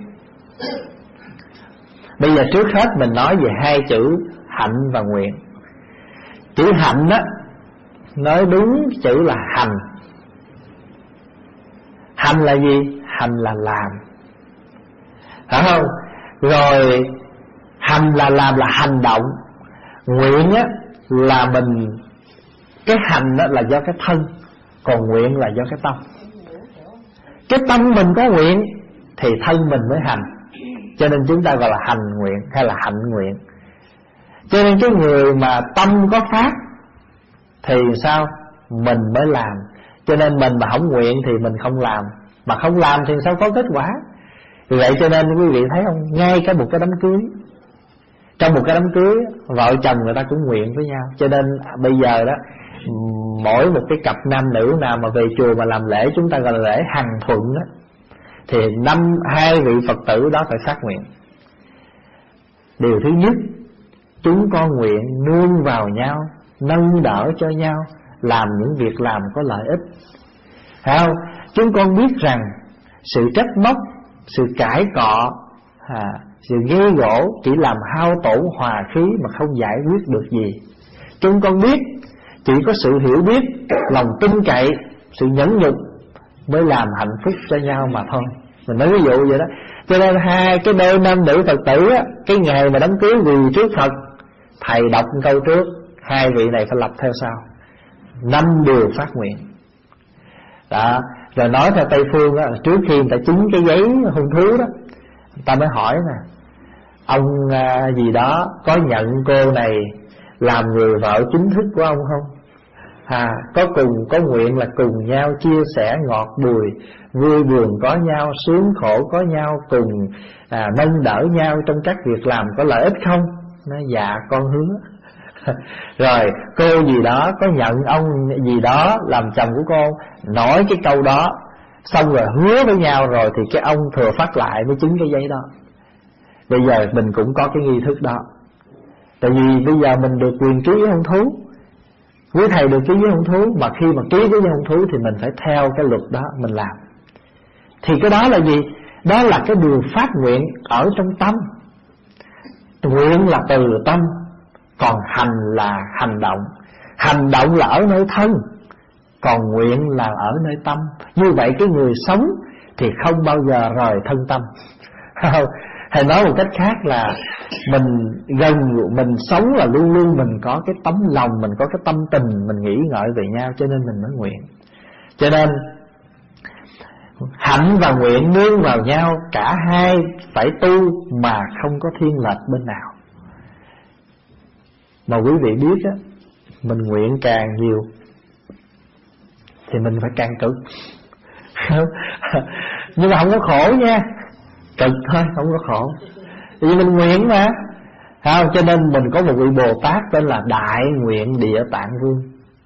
Bây giờ trước hết mình nói về hai chữ hạnh và nguyện. Chữ hạnh á, nói đúng chữ là hành. Hành là gì? Hành là làm, phải không? Rồi hành là làm, là hành động. Nguyện á là mình, cái hành á là do cái thân, còn nguyện là do cái tâm. Cái tâm mình có nguyện thì thân mình mới hành, cho nên chúng ta gọi là hành nguyện hay là hạnh nguyện. Cho nên cái người mà tâm có phát thì sao? Mình mới làm. Cho nên mình mà không nguyện thì mình không làm, mà không làm thì sao có kết quả. Vì vậy cho nên quý vị thấy không, ngay cả một cái đám cưới, trong một cái đám cưới vợ chồng người ta cũng nguyện với nhau. Cho nên bây giờ đó, mỗi một cái cặp nam nữ nào mà về chùa mà làm lễ, chúng ta gọi là lễ hằng thuận đó, thì năm hai vị Phật tử đó phải phát nguyện. Điều thứ nhất, chúng con nguyện nương vào nhau, nâng đỡ cho nhau, làm những việc làm có lợi ích. Phải không? Chúng con biết rằng sự trách móc, sự cãi cọ, à, sự ghê gỗ chỉ làm hao tổn hòa khí mà không giải quyết được gì. Chúng con biết chỉ có sự hiểu biết, lòng tin cậy, sự nhẫn nhục mới làm hạnh phúc cho nhau mà thôi. Mình nói ví dụ vậy đó. Cho nên hai cái đôi nam nữ Phật tử á, cái ngày mà đám cưới quỳ trước Phật, thầy đọc câu trước, hai vị này phải lập theo sau. Năm điều phát nguyện đó. Rồi nói theo Tây Phương á, trước khi người ta chứng cái giấy hôn thú đó, người ta mới hỏi nè: ông à, gì đó có nhận cô này làm người vợ chính thức của ông không? À, có cùng có nguyện là cùng nhau chia sẻ ngọt bùi, vui buồn có nhau, sướng khổ có nhau, cùng à, nâng đỡ nhau trong các việc làm có lợi ích không? Nói dạ con hứa. Rồi cô gì đó có nhận ông gì đó làm chồng của cô, nói cái câu đó xong rồi hứa với nhau rồi, thì cái ông thừa phát lại mới chứng cái giấy đó. Bây giờ mình cũng có cái nghi thức đó. Tại vì bây giờ mình được quyền ký với hôn thú, quý thầy được ký với hôn thú, mà khi mà ký với hôn thú thì mình phải theo cái luật đó mình làm. Thì cái đó là gì? Đó là cái điều phát nguyện ở trong tâm. Nguyện là từ tâm, còn hành là hành động. Hành động là ở nơi thân, còn nguyện là ở nơi tâm. Như vậy cái người sống thì không bao giờ rời thân tâm. Hay nói một cách khác là mình gần mình sống là luôn luôn mình có cái tấm lòng, mình có cái tâm tình, mình nghĩ ngợi về nhau, cho nên mình mới nguyện. Cho nên hạnh và nguyện nương vào nhau, cả hai phải tu mà không có thiên lệch bên nào. Mà quý vị biết á, mình nguyện càng nhiều thì mình phải càng cực. Nhưng mà không có khổ nha, cực thôi, không có khổ. Vì mình nguyện mà, không? Cho nên mình có một vị Bồ Tát tên là Đại Nguyện Địa Tạng Vương.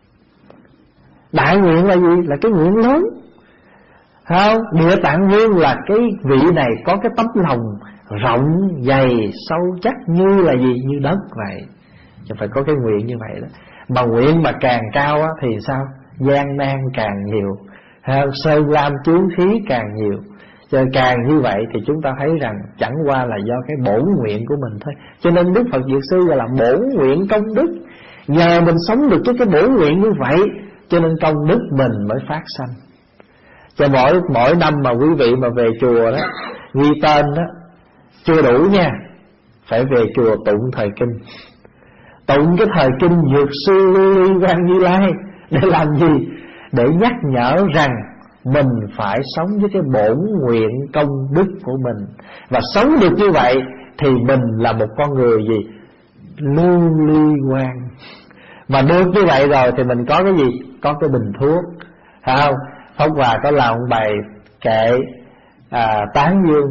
Đại nguyện là gì? Là cái nguyện lớn, không? Địa Tạng Vương là cái vị này có cái tấm lòng rộng, dày, sâu chắc như là gì? Như đất vậy. Chứ phải có cái nguyện như vậy đó. Mà nguyện mà càng cao á, thì sao? Gian nan càng nhiều, sơn lam chướng khí càng nhiều. Cho càng như vậy thì chúng ta thấy rằng chẳng qua là do cái bổn nguyện của mình thôi. Cho nên Đức Phật Dược Sư gọi là bổn nguyện công đức. Nhờ mình sống được với cái bổn nguyện như vậy, cho nên công đức mình mới phát sanh. Cho mỗi mỗi năm mà quý vị mà về chùa đó, ghi tên đó, chưa đủ nha, phải về chùa tụng thời kinh. Tụng cái thời kinh Dược Sư Lưu Ly Quang Như Lai để làm gì? Để nhắc nhở rằng mình phải sống với cái bổn nguyện công đức của mình. Và sống được như vậy thì mình là một con người gì? Lưu ly quang. Mà được như vậy rồi thì mình có cái gì? Có cái bình thuốc, phải không? Pháp Hòa có làm bài kệ à, tán dương.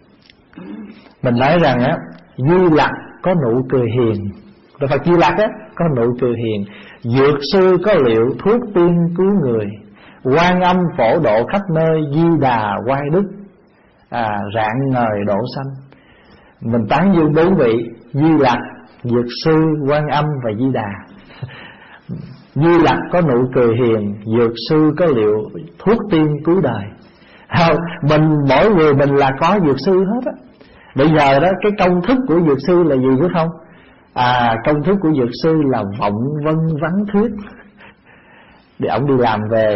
Mình nói rằng á, Di Lặc có nụ cười hiền. Đức Phật Di Lặc á có nụ cười hiền. Dược sư có liệu thuốc tiên cứu người. Quan Âm phổ độ khắp nơi, Di Đà quay đức à, rạng ngời độ sanh. Mình tán dương bốn vị: Di Lặc, Dược sư, Quan Âm và Di Đà. Di Lặc có nụ cười hiền, Dược sư có liệu thuốc tiên cứu đời. Không, mình mỗi người mình là có dược sư hết á. Bây giờ đó cái công thức của dược sư là gì biết không? À, công thức của dược sư là vọng vân vắng thuyết. Để ông đi làm về,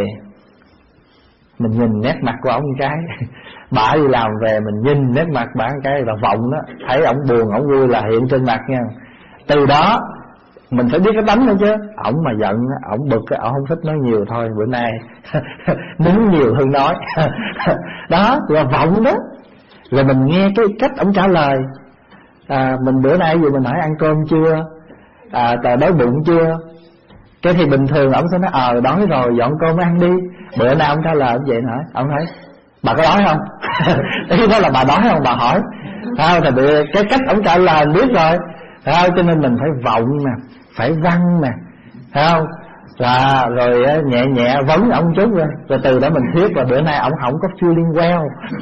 mình nhìn nét mặt của ông cái, bà đi làm về mình nhìn nét mặt bà cái là vọng đó, thấy ổng buồn ổng vui là hiện trên mặt nha. Từ đó mình phải biết cái tánh nữa chứ. Ổng mà giận, ổng bực, ổng không thích nói nhiều thôi, bữa nay nín nhiều hơn nói. Đó là vọng đó. Rồi mình nghe cái cách ổng trả lời. À, mình bữa nay vừa mình hỏi ăn cơm chưa, à, tờ đói bụng chưa. Cái thì bình thường ổng sẽ nói ờ đói rồi, dọn cơm ăn đi. Bữa nay ông trả lời ông vậy hả? Ông nói bà có đói không? Ý đó là bà đói không bà hỏi. Sao thì cái cách ông trả lời biết rồi. Sao cho nên mình phải vọng nè, phải văn nè, sao là rồi nhẹ nhẹ vấn ông chút rồi, rồi từ đó mình thuyết là bữa nay ông không có feeling well.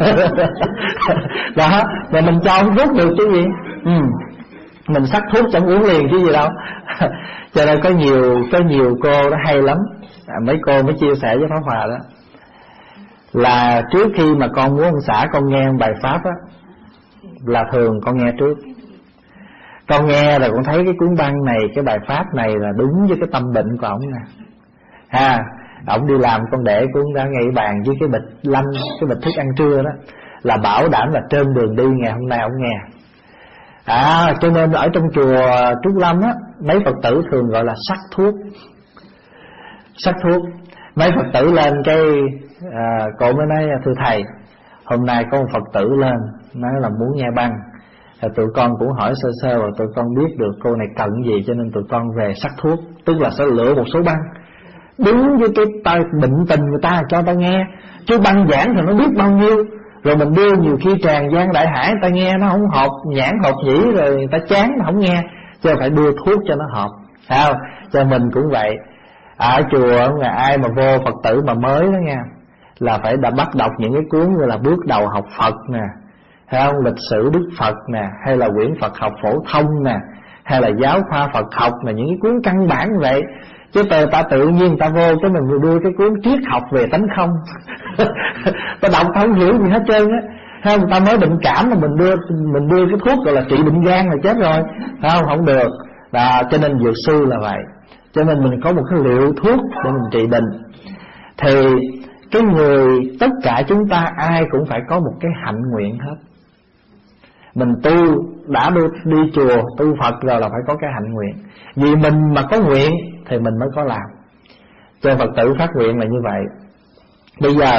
Đó, rồi mình cho ông thuốc được chứ gì. Ừ. Mình sắc thuốc chẳng uống liền chứ gì đâu. Cho nên có nhiều có nhiều cô đó hay lắm. À, mấy cô mới chia sẻ với Pháp Hòa đó là trước khi mà con muốn ông xã con nghe bài pháp á, là thường con nghe trước. Con nghe rồi con thấy cái cuốn băng này, cái bài pháp này là đúng với cái tâm bệnh của ổng nè. Ha, ổng đi làm con để cuốn đó ngay bàn với cái bịch lanh, cái bịch thức ăn trưa đó, là bảo đảm là trên đường đi ngày hôm nay ổng nghe. À, cho nên ở trong chùa Trúc Lâm á, mấy Phật tử thường gọi là sắc thuốc. Sắc thuốc. Mấy Phật tử lên cái à, cô mới nói thưa thầy, hôm nay có một Phật tử lên nói là muốn nghe băng, Rồi tụi con cũng hỏi sơ sơ và tụi con biết được cô này cần gì, cho nên tụi con về sắc thuốc, tức là sẽ lựa một số băng đúng với cái tay bệnh tình người ta cho ta nghe. Chứ băng giảng thì nó biết bao nhiêu, rồi mình đưa nhiều khi tràn gian đại hải, người ta nghe nó không hợp nhãn hợp nhĩ, rồi người ta chán nó không nghe, cho phải đưa thuốc cho nó hợp, phải không? Cho mình cũng vậy. Ở chùa là ai mà vô Phật tử mà mới đó nha, là phải đã bắt đọc những cái cuốn như là Bước Đầu Học Phật nè, hay không, Lịch Sử Đức Phật nè, hay là Quyển Phật Học Phổ Thông nè, hay là Giáo Khoa Phật Học nè, những cái cuốn căn bản như vậy. Chứ tờ ta tự nhiên ta vô cái mình đưa cái cuốn Triết Học Về Tánh Không ta đọc không hiểu gì hết trơn á, hay không? Ta mới bệnh cảm mà mình đưa mình đưa cái thuốc gọi là trị bệnh gan là chết rồi, phải không? Không được. Đó, cho nên dược sư là vậy. Cho nên mình có một cái liệu thuốc để mình trị bệnh. Thì cái người, tất cả chúng ta ai cũng phải có một cái hạnh nguyện hết. Mình tu, đã đi, đi chùa tu Phật rồi là phải có cái hạnh nguyện. Vì mình mà có nguyện thì mình mới có làm. Cho Phật tử phát nguyện là như vậy. Bây giờ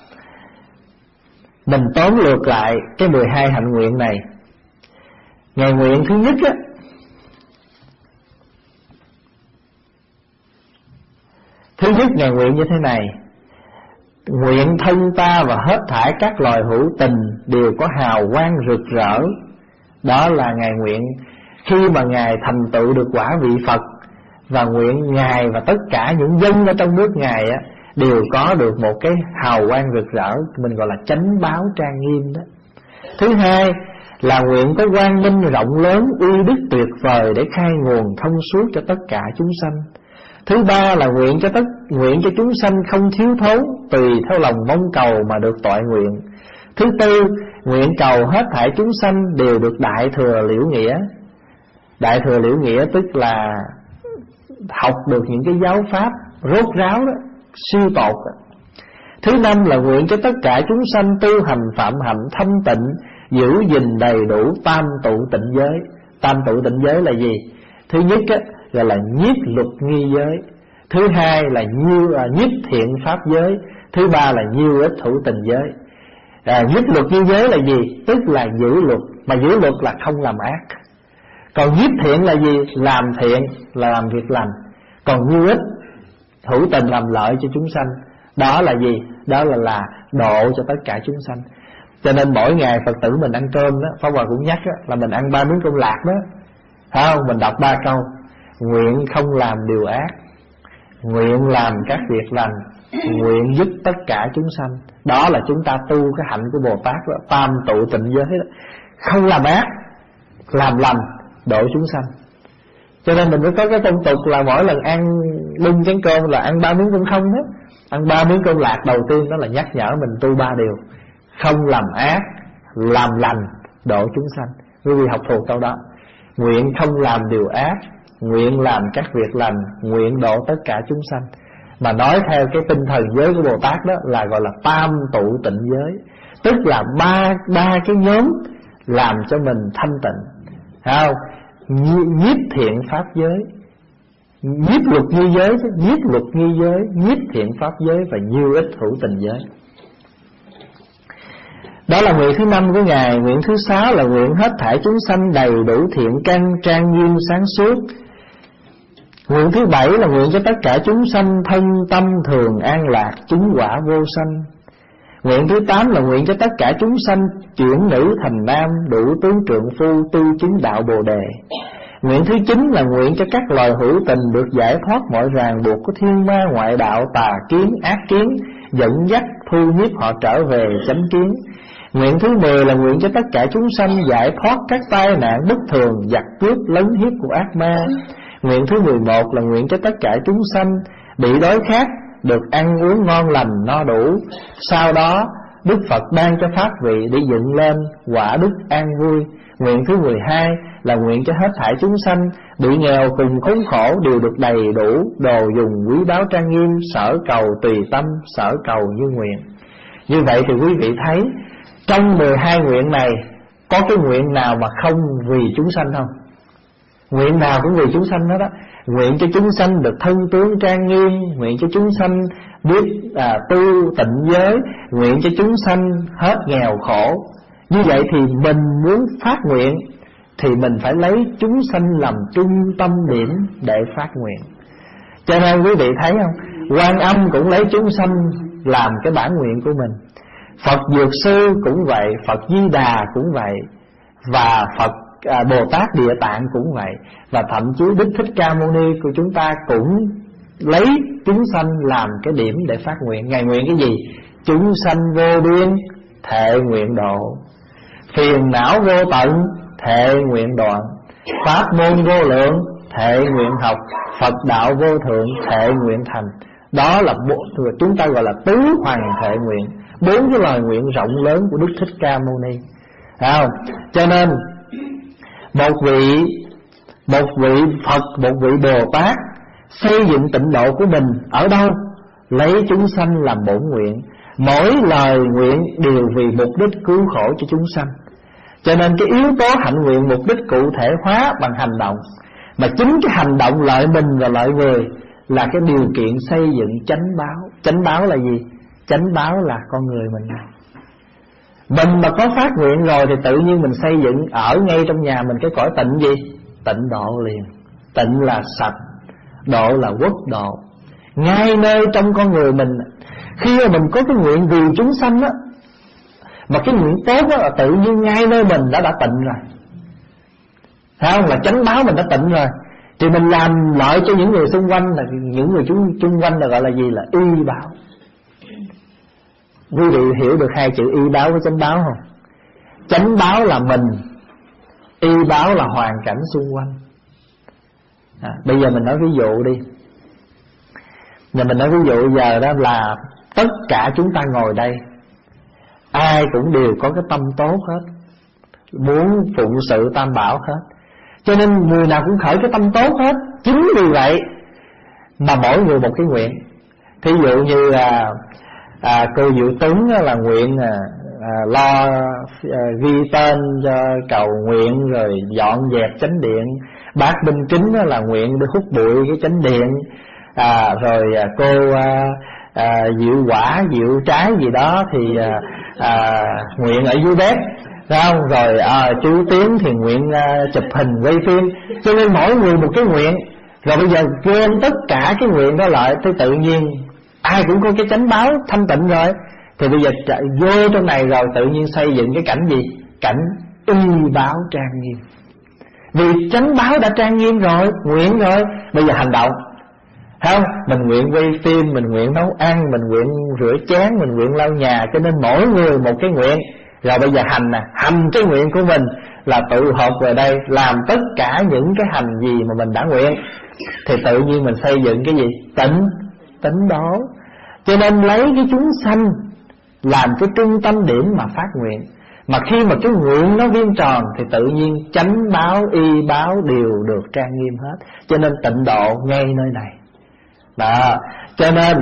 mình tóm lược lại cái mười hai hạnh nguyện này. Ngày nguyện thứ nhất á, thứ nhất ngày nguyện như thế này: nguyện thân ta và hết thảy các loài hữu tình đều có hào quang rực rỡ. Đó là ngài nguyện khi mà ngài thành tựu được quả vị Phật, và nguyện ngài và tất cả những dân ở trong nước ngài á đều có được một cái hào quang rực rỡ, mình gọi là chánh báo trang nghiêm đó. Thứ hai là nguyện có quang minh rộng lớn, uy đức tuyệt vời để khai nguồn thông suốt cho tất cả chúng sanh. Thứ ba là nguyện cho tất nguyện cho chúng sanh không thiếu thốn, tùy theo lòng mong cầu mà được toại nguyện. Thứ tư, nguyện cầu hết thảy chúng sanh đều được đại thừa liễu nghĩa. Đại thừa liễu nghĩa tức là học được những cái giáo pháp rốt ráo đó, siêu tột đó. Thứ năm là nguyện cho tất cả chúng sanh tu hành phạm hạnh thanh tịnh, giữ gìn đầy đủ tam tụ tịnh giới. Tam tụ tịnh giới là gì? Thứ nhất á, gọi là nhiếp luật nghi giới. Thứ hai là nhiêu à, nhiếp thiện pháp giới. Thứ ba là nhiêu ích hữu tình giới. à, Nhiếp luật nghi giới là gì? Tức là giữ luật. Mà giữ luật là không làm ác. Còn nhiếp thiện là gì? Làm thiện, là làm việc lành. Còn nhiêu ích hữu tình, làm lợi cho chúng sanh. Đó là gì? Đó là là độ cho tất cả chúng sanh. Cho nên mỗi ngày Phật tử mình ăn cơm đó, Pháp Hòa cũng nhắc đó, là mình ăn ba miếng cơm lạc đó, phải không? Mình đọc ba câu: nguyện không làm điều ác, nguyện làm các việc lành, nguyện giúp tất cả chúng sanh. Đó là chúng ta tu cái hạnh của Bồ Tát đó, tam tụ tịnh giới đó. Không làm ác, làm lành, độ chúng sanh. Cho nên mình mới có cái phong tục là mỗi lần ăn bưng chén cơm là ăn ba miếng cơm không đó. Ăn ba miếng cơm lạc đầu tiên đó là nhắc nhở mình tu ba điều: không làm ác, làm lành, độ chúng sanh. Quý vị học thuộc câu đó: nguyện không làm điều ác, nguyện làm các việc lành, nguyện độ tất cả chúng sanh. Mà nói theo cái tinh thần giới của Bồ Tát đó là gọi là tam tụ tịnh giới. Tức là ba ba cái nhóm làm cho mình thanh tịnh, phải không? Nhiếp thiện pháp giới, nhiếp luật nghi giới, nhiếp luật nghi giới, nhiếp thiện pháp giới và nhiêu ích hữu tình giới. Đó là nguyện thứ năm của ngài. Nguyện thứ sáu là nguyện hết thảy chúng sanh đầy đủ thiện căn, trang nghiêm sáng suốt. Nguyện thứ bảy là nguyện cho tất cả chúng sanh thân tâm thường an lạc, chứng quả vô sanh. Nguyện thứ tám là nguyện cho tất cả chúng sanh chuyển nữ thành nam, đủ tướng trượng phu, tu chứng đạo Bồ đề. Nguyện thứ chín là nguyện cho các loài hữu tình được giải thoát mọi ràng buộc của thiên ma ngoại đạo, tà kiến, ác kiến, dẫn dắt thu nhiếp họ trở về chánh kiến. Nguyện thứ mười là nguyện cho tất cả chúng sanh giải thoát các tai nạn bất thường, giặc cướp, lấn hiếp của ác ma. Nguyện thứ mười một là nguyện cho tất cả chúng sanh bị đói khát được ăn uống ngon lành no đủ. Sau đó Đức Phật ban cho pháp vị để dựng lên quả đức an vui. Nguyện thứ mười hai là nguyện cho hết thảy chúng sanh bị nghèo cùng khốn khổ đều được đầy đủ đồ dùng quý báu trang nghiêm, sở cầu tùy tâm, sở cầu như nguyện. Như vậy thì quý vị thấy trong mười hai nguyện này có cái nguyện nào mà không vì chúng sanh không? Nguyện nào cũng vì chúng sanh hết đó. Nguyện cho chúng sanh được thân tướng trang nghiêm, nguyện cho chúng sanh biết à, tu tịnh giới, nguyện cho chúng sanh hết nghèo khổ. Như vậy thì mình muốn phát nguyện thì mình phải lấy chúng sanh làm trung tâm điểm để phát nguyện. Cho nên quý vị thấy không, Quan Âm cũng lấy chúng sanh làm cái bản nguyện của mình, Phật Dược Sư cũng vậy, Phật Di Đà cũng vậy, và Phật à, Bồ Tát Địa Tạng cũng vậy, và thậm chí Đức Thích Ca Mâu Ni của chúng ta cũng lấy chúng sanh làm cái điểm để phát nguyện. Ngài nguyện cái gì? Chúng sanh vô biên thệ nguyện độ, phiền não vô tận thệ nguyện đoạn, pháp môn vô lượng thệ nguyện học, Phật đạo vô thượng thệ nguyện thành. Đó là bộ, chúng ta gọi là tứ hoàng thệ nguyện, bốn cái lời nguyện rộng lớn của Đức Thích Ca Mâu Ni. Thấy không? Cho nên một vị một vị Phật, một vị Bồ Tát xây dựng tịnh độ của mình ở đâu? Lấy chúng sanh làm bổn nguyện. Mỗi lời nguyện đều vì mục đích cứu khổ cho chúng sanh. Cho nên cái yếu tố hạnh nguyện mục đích cụ thể hóa bằng hành động. Mà chính cái hành động lợi mình và lợi người là cái điều kiện xây dựng chánh báo. Chánh báo là gì? Chánh báo là con người mình. Mình mà có phát nguyện rồi thì tự nhiên mình xây dựng ở ngay trong nhà mình cái cõi tịnh gì? Tịnh độ liền. Tịnh là sạch, độ là quốc độ. Ngay nơi trong con người mình, khi mà mình có cái nguyện vì chúng sanh á, mà cái nguyện tốt đó là tự nhiên ngay nơi mình đã đã tịnh rồi. Thấy không? Là chánh báo mình đã tịnh rồi, thì mình làm lợi cho những người xung quanh, là những người chung, chung quanh là gọi là gì? Là y báo. Quý vị hiểu được hai chữ y báo với chánh báo không? Chánh báo là mình, y báo là hoàn cảnh xung quanh. à, Bây giờ mình nói ví dụ đi. Giờ mình nói ví dụ giờ đó là tất cả chúng ta ngồi đây, ai cũng đều có cái tâm tốt hết, muốn phụng sự Tam Bảo hết. Cho nên người nào cũng khởi cái tâm tốt hết. Chính vì vậy mà mỗi người một cái nguyện. Thí dụ như là à, cô Diệu Tuấn là nguyện à, à, lo à, ghi tên cho cầu nguyện, rồi dọn dẹp chánh điện. Bác Minh Kính là nguyện để hút bụi cái chánh điện. à, Rồi à, cô à, à, Diệu Quả, Diệu Trái gì đó thì à, à, nguyện ở dưới bếp, phải không? Rồi à, chú Tiến thì nguyện à, chụp hình quay phim. Cho nên mỗi người một cái nguyện. Rồi bây giờ gom tất cả cái nguyện đó lại, thì tự nhiên ai cũng có cái chánh báo thanh tịnh rồi. Thì bây giờ vô trong này rồi tự nhiên xây dựng cái cảnh gì? Cảnh y báo trang nghiêm. Vì chánh báo đã trang nghiêm rồi, nguyện rồi, bây giờ hành động. Không? Mình nguyện quay phim, mình nguyện nấu ăn, mình nguyện rửa chén, mình nguyện lau nhà. Cho nên mỗi người một cái nguyện. Rồi bây giờ hành nè, hành cái nguyện của mình là tự hợp về đây, làm tất cả những cái hành gì mà mình đã nguyện. Thì tự nhiên mình xây dựng cái gì? Tịnh, tịnh độ. Cho nên lấy cái chúng sanh làm cái trung tâm điểm mà phát nguyện. Mà khi mà cái nguyện nó viên tròn thì tự nhiên chánh báo, y báo đều được trang nghiêm hết. Cho nên tịnh độ ngay nơi này. Đó, cho nên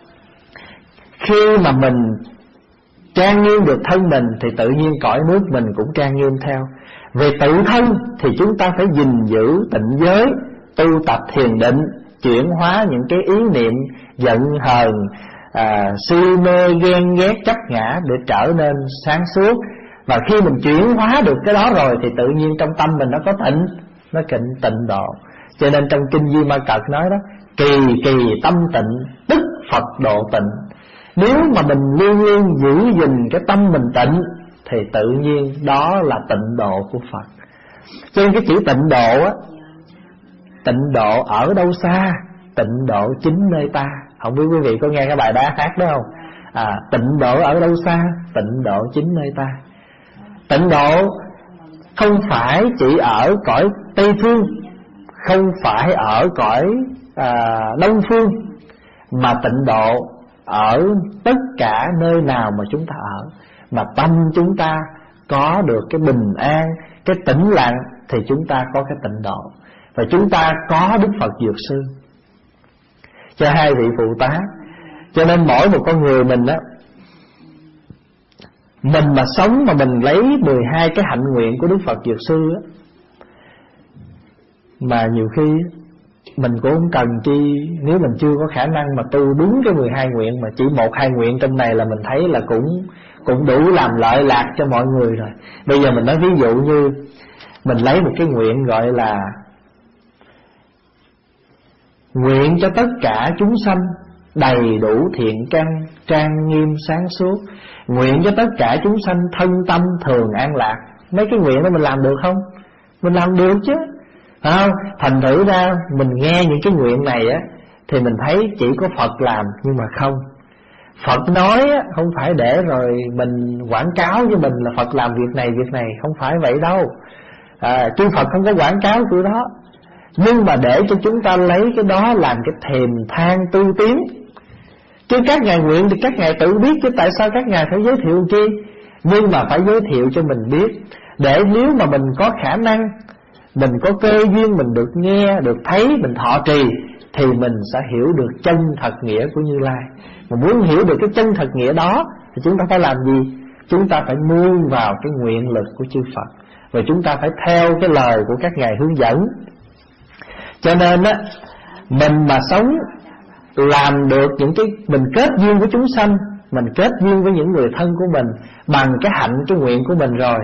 khi mà mình trang nghiêm được thân mình thì tự nhiên cõi nước mình cũng trang nghiêm theo. Về tự thân thì chúng ta phải gìn giữ tịnh giới, tu tập thiền định, chuyển hóa những cái ý niệm giận hờn, à, si mê, ghen ghét, chấp ngã để trở nên sáng suốt. Và khi mình chuyển hóa được cái đó rồi thì tự nhiên trong tâm mình nó có tịnh, nó kịnh tịnh độ. Cho nên trong kinh Di Ma Cật nói đó, kỳ kỳ tâm tịnh tức Phật độ tịnh. Nếu mà mình luôn luôn giữ gìn cái tâm mình tịnh thì tự nhiên đó là tịnh độ của Phật. Cho nên cái chữ tịnh độ á, tịnh độ ở đâu xa? Tịnh độ chính nơi ta. Không biết quý vị có nghe cái bài đá hát đó không? À, tịnh độ ở đâu xa? Tịnh độ chính nơi ta. Tịnh độ không phải chỉ ở cõi Tây Phương, không phải ở cõi à, Đông Phương, mà tịnh độ ở tất cả nơi nào mà chúng ta ở. Mà tâm chúng ta có được cái bình an, cái tĩnh lặng thì chúng ta có cái tịnh độ. Và chúng ta có Đức Phật Dược Sư cho hai vị phụ tá. Cho nên mỗi một con người mình đó, mình mà sống mà mình lấy mười hai cái hạnh nguyện của Đức Phật Dược Sư đó, mà nhiều khi mình cũng không cần chi, nếu mình chưa có khả năng mà tu đúng cái mười hai nguyện, mà chỉ một hai nguyện trong này là mình thấy là cũng cũng đủ làm lợi lạc cho mọi người rồi. Bây giờ mình nói ví dụ như mình lấy một cái nguyện gọi là nguyện cho tất cả chúng sanh đầy đủ thiện căn, trang nghiêm sáng suốt. Nguyện cho tất cả chúng sanh thân tâm thường an lạc. Mấy cái nguyện đó mình làm được không? Mình làm được chứ, phải không? Thành thử ra mình nghe những cái nguyện này á thì mình thấy chỉ có Phật làm, nhưng mà không. Phật nói á, không phải để rồi mình quảng cáo với mình là Phật làm việc này việc này, không phải vậy đâu. à, Chư Phật không có quảng cáo kiểu đó, nhưng mà để cho chúng ta lấy cái đó làm cái thèm than tu tiến. Chứ các ngài nguyện thì các ngài tự biết, chứ tại sao các ngài phải giới thiệu chi? Nhưng mà phải giới thiệu cho mình biết, để nếu mà mình có khả năng, mình có cơ duyên, mình được nghe, được thấy, mình thọ trì, thì mình sẽ hiểu được chân thật nghĩa của Như Lai. Mà muốn hiểu được cái chân thật nghĩa đó thì chúng ta phải làm gì? Chúng ta phải nương vào cái nguyện lực của chư Phật, và chúng ta phải theo cái lời của các ngài hướng dẫn. Cho nên á, mình mà sống làm được những cái, mình kết duyên với chúng sanh, mình kết duyên với những người thân của mình bằng cái hạnh, cái nguyện của mình rồi,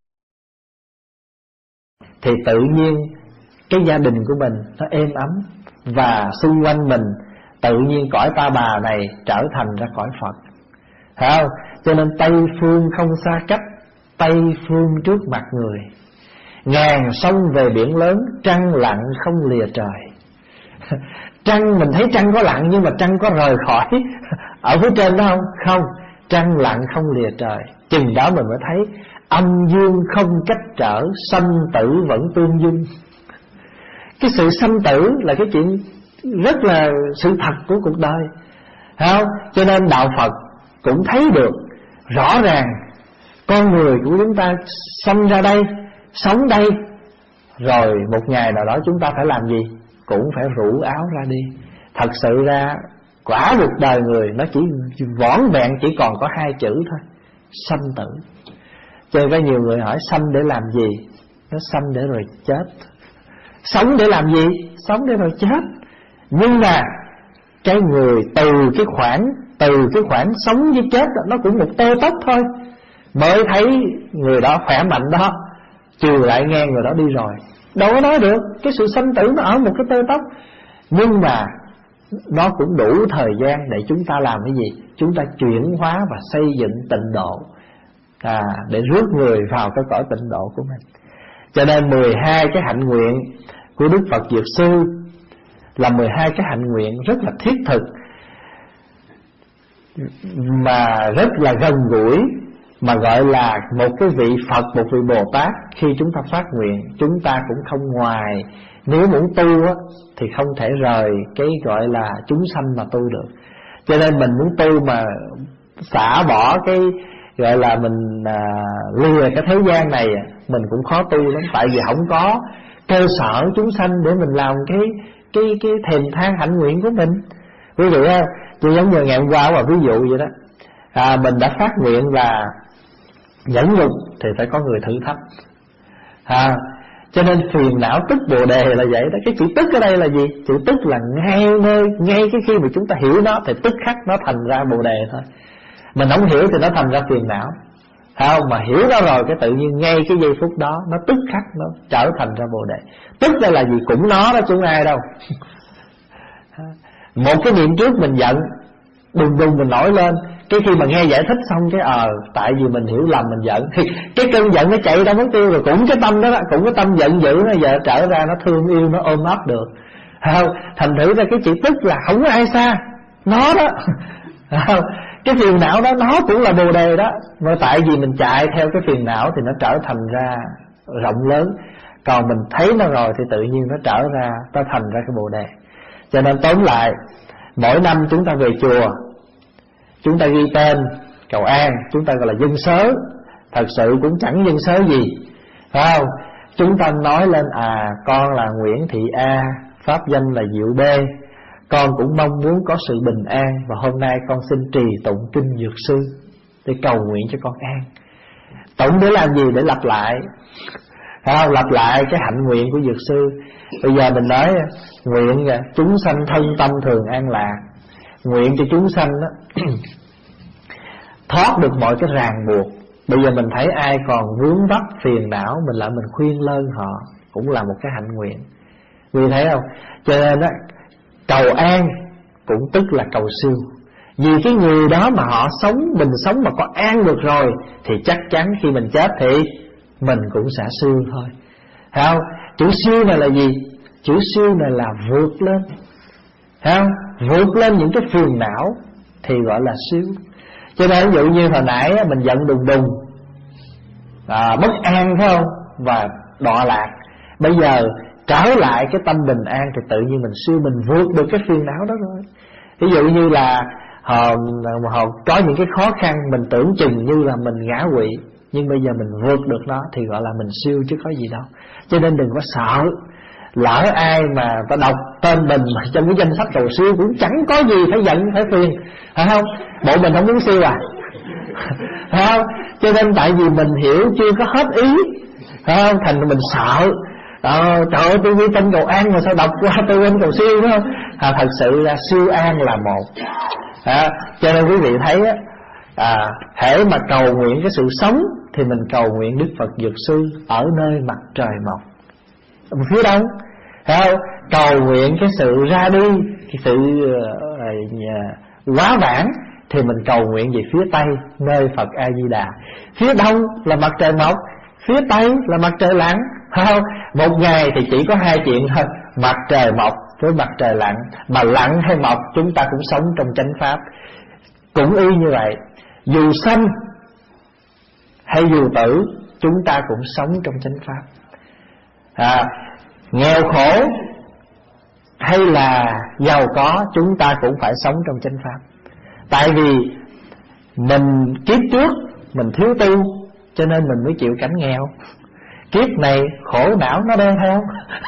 thì tự nhiên cái gia đình của mình nó êm ấm, và xung quanh mình tự nhiên cõi Ta Bà này trở thành ra cõi Phật, phải không? Cho nên Tây phương không xa cách, Tây phương trước mặt người. Ngàn sông về biển lớn, trăng lặng không lìa trời. Trăng, mình thấy trăng có lặng, nhưng mà trăng có rời khỏi ở phía trên đó không? Không, trăng lặng không lìa trời. Chừng đó mình mới thấy âm dương không cách trở, sanh tử vẫn tương dung. Cái sự sanh tử là cái chuyện rất là sự thật của cuộc đời, phải không? Cho nên đạo Phật cũng thấy được rõ ràng con người của chúng ta sanh ra đây, sống đây, rồi một ngày nào đó chúng ta phải làm gì? Cũng phải rũ áo ra đi. Thật sự ra quả cuộc đời người nó chỉ vỏn vẹn, chỉ còn có hai chữ thôi: sanh tử. Cho nên có nhiều người hỏi sanh để làm gì? Nó sanh để rồi chết. Sống để làm gì? Sống để rồi chết. Nhưng mà cái người từ cái khoảng Từ cái khoảng sống với chết đó, nó cũng một tơ tóc thôi, mới thấy người đó khỏe mạnh đó, trừ lại nghe người đó đi rồi. Đâu có nói được. Cái sự sanh tử nó ở một cái tơ tóc. Nhưng mà nó cũng đủ thời gian để chúng ta làm cái gì? Chúng ta chuyển hóa và xây dựng tịnh độ, à, để rước người vào cái cõi tịnh độ của mình. Cho nên mười hai cái hạnh nguyện của Đức Phật Dược Sư là mười hai cái hạnh nguyện rất là thiết thực, mà rất là gần gũi, mà gọi là một cái vị Phật, một vị Bồ Tát. Khi chúng ta phát nguyện, chúng ta cũng không ngoài, nếu muốn tu á, thì không thể rời cái gọi là chúng sanh mà tu được. Cho nên mình muốn tu mà xả bỏ cái gọi là mình à, lìa cái thế gian này, mình cũng khó tu lắm. Tại vì không có cơ sở chúng sanh để mình làm cái cái cái thèm than hạnh nguyện của mình. Ví dụ á, chứ giống như ngày hôm qua mà ví dụ vậy đó, à, mình đã phát nguyện là nhẫn nhục thì phải có người thử thách, à, cho nên phiền não tức bồ đề là vậy đó. Cái chữ tức ở đây là gì? Chữ tức là ngay nơi, ngay cái khi mà chúng ta hiểu nó thì tức khắc nó thành ra bồ đề thôi. Mình không hiểu thì nó thành ra phiền não, phải không? Mà hiểu nó rồi cái tự nhiên ngay cái giây phút đó nó tức khắc nó trở thành ra bồ đề. Tức đây là gì? Cũng nó đó chứ không ai đâu. Một cái niệm trước mình giận, đùng đùng mình nổi lên, cái khi mà nghe giải thích xong cái ờ à, tại vì mình hiểu lầm mình giận, thì cái cơn giận nó chạy đâu mất tiêu rồi. Cũng cái tâm đó, đó cũng cái tâm giận dữ nó giờ trở ra nó thương yêu, nó ôm ấp được, không? Thành thử ra cái chữ tức là không có ai xa, nó đó, không? Cái phiền não đó nó cũng là bồ đề đó, mà tại vì mình chạy theo cái phiền não thì nó trở thành ra rộng lớn. Còn mình thấy nó rồi thì tự nhiên nó trở ra, nó thành ra cái bồ đề. Cho nên tóm lại, mỗi năm chúng ta về chùa, chúng ta ghi tên cầu an, chúng ta gọi là dân sớ. Thật sự cũng chẳng dân sớ gì, phải không? Chúng ta nói lên à, con là Nguyễn Thị A, pháp danh là Diệu B, con cũng mong muốn có sự bình an, và hôm nay con xin trì tụng kinh Dược Sư để cầu nguyện cho con an. Tụng để làm gì? Để lặp lại, phải không? Lặp lại cái hạnh nguyện của Dược Sư. Bây giờ mình nói nguyện chúng sanh thân tâm thường an lạc. Nguyện cho chúng sanh đó thoát được mọi cái ràng buộc. Bây giờ mình thấy ai còn vướng vắt phiền não, mình lại mình khuyên lơn họ, cũng là một cái hạnh nguyện. Vì thấy không? Cho nên á, cầu an cũng tức là cầu siêu. Vì cái người đó mà họ sống, mình sống mà có an được rồi, thì chắc chắn khi mình chết thì mình cũng sẽ siêu thôi. Thấy không? Chữ siêu này là gì? Chữ siêu này là vượt lên. Thấy không? Vượt lên những cái phiền não thì gọi là siêu. Cho nên ví dụ như hồi nãy mình giận đùng đùng, à, bất an phải không? Và đọa lạc. Bây giờ trở lại cái tâm bình an thì tự nhiên mình siêu, mình vượt được cái phiền não đó rồi. Ví dụ như là họ, họ có những cái khó khăn, mình tưởng chừng như là mình ngã quỵ, nhưng bây giờ mình vượt được nó thì gọi là mình siêu chứ có gì đâu. Cho nên đừng có sợ. Lỡ ai mà ta đọc tên mình mà trong cái danh sách cầu siêu cũng chẳng có gì phải giận phải phiền, phải không? Bộ mình không muốn siêu à? Phải không? Cho nên tại vì mình hiểu chưa có hết ý, phải không? Thành mình sợ. Ờ, trời ơi tôi ghi tên cầu an mà sao đọc qua tôi quên cầu siêu, phải không? À, thật sự là siêu an là một. À, cho nên quý vị thấy á, à, hễ mà cầu nguyện cái sự sống thì mình cầu nguyện Đức Phật Dược Sư ở nơi mặt trời mọc phía đông, thấy không? Cầu nguyện cái sự ra đi, cái sự uh, quá vãng thì mình cầu nguyện về phía tây, nơi Phật A Di Đà. Phía đông là mặt trời mọc, phía tây là mặt trời lặn, thấy không? Một ngày thì chỉ có hai chuyện thôi, mặt trời mọc với mặt trời lặn. Mà lặn hay mọc chúng ta cũng sống trong chánh pháp. Cũng y như vậy, dù sanh hay dù tử chúng ta cũng sống trong chánh pháp. à, Nghèo khổ hay là giàu có chúng ta cũng phải sống trong chánh pháp. Tại vì mình kiếp trước mình thiếu tu, cho nên mình mới chịu cảnh nghèo. Kiếp này khổ não nó đeo theo.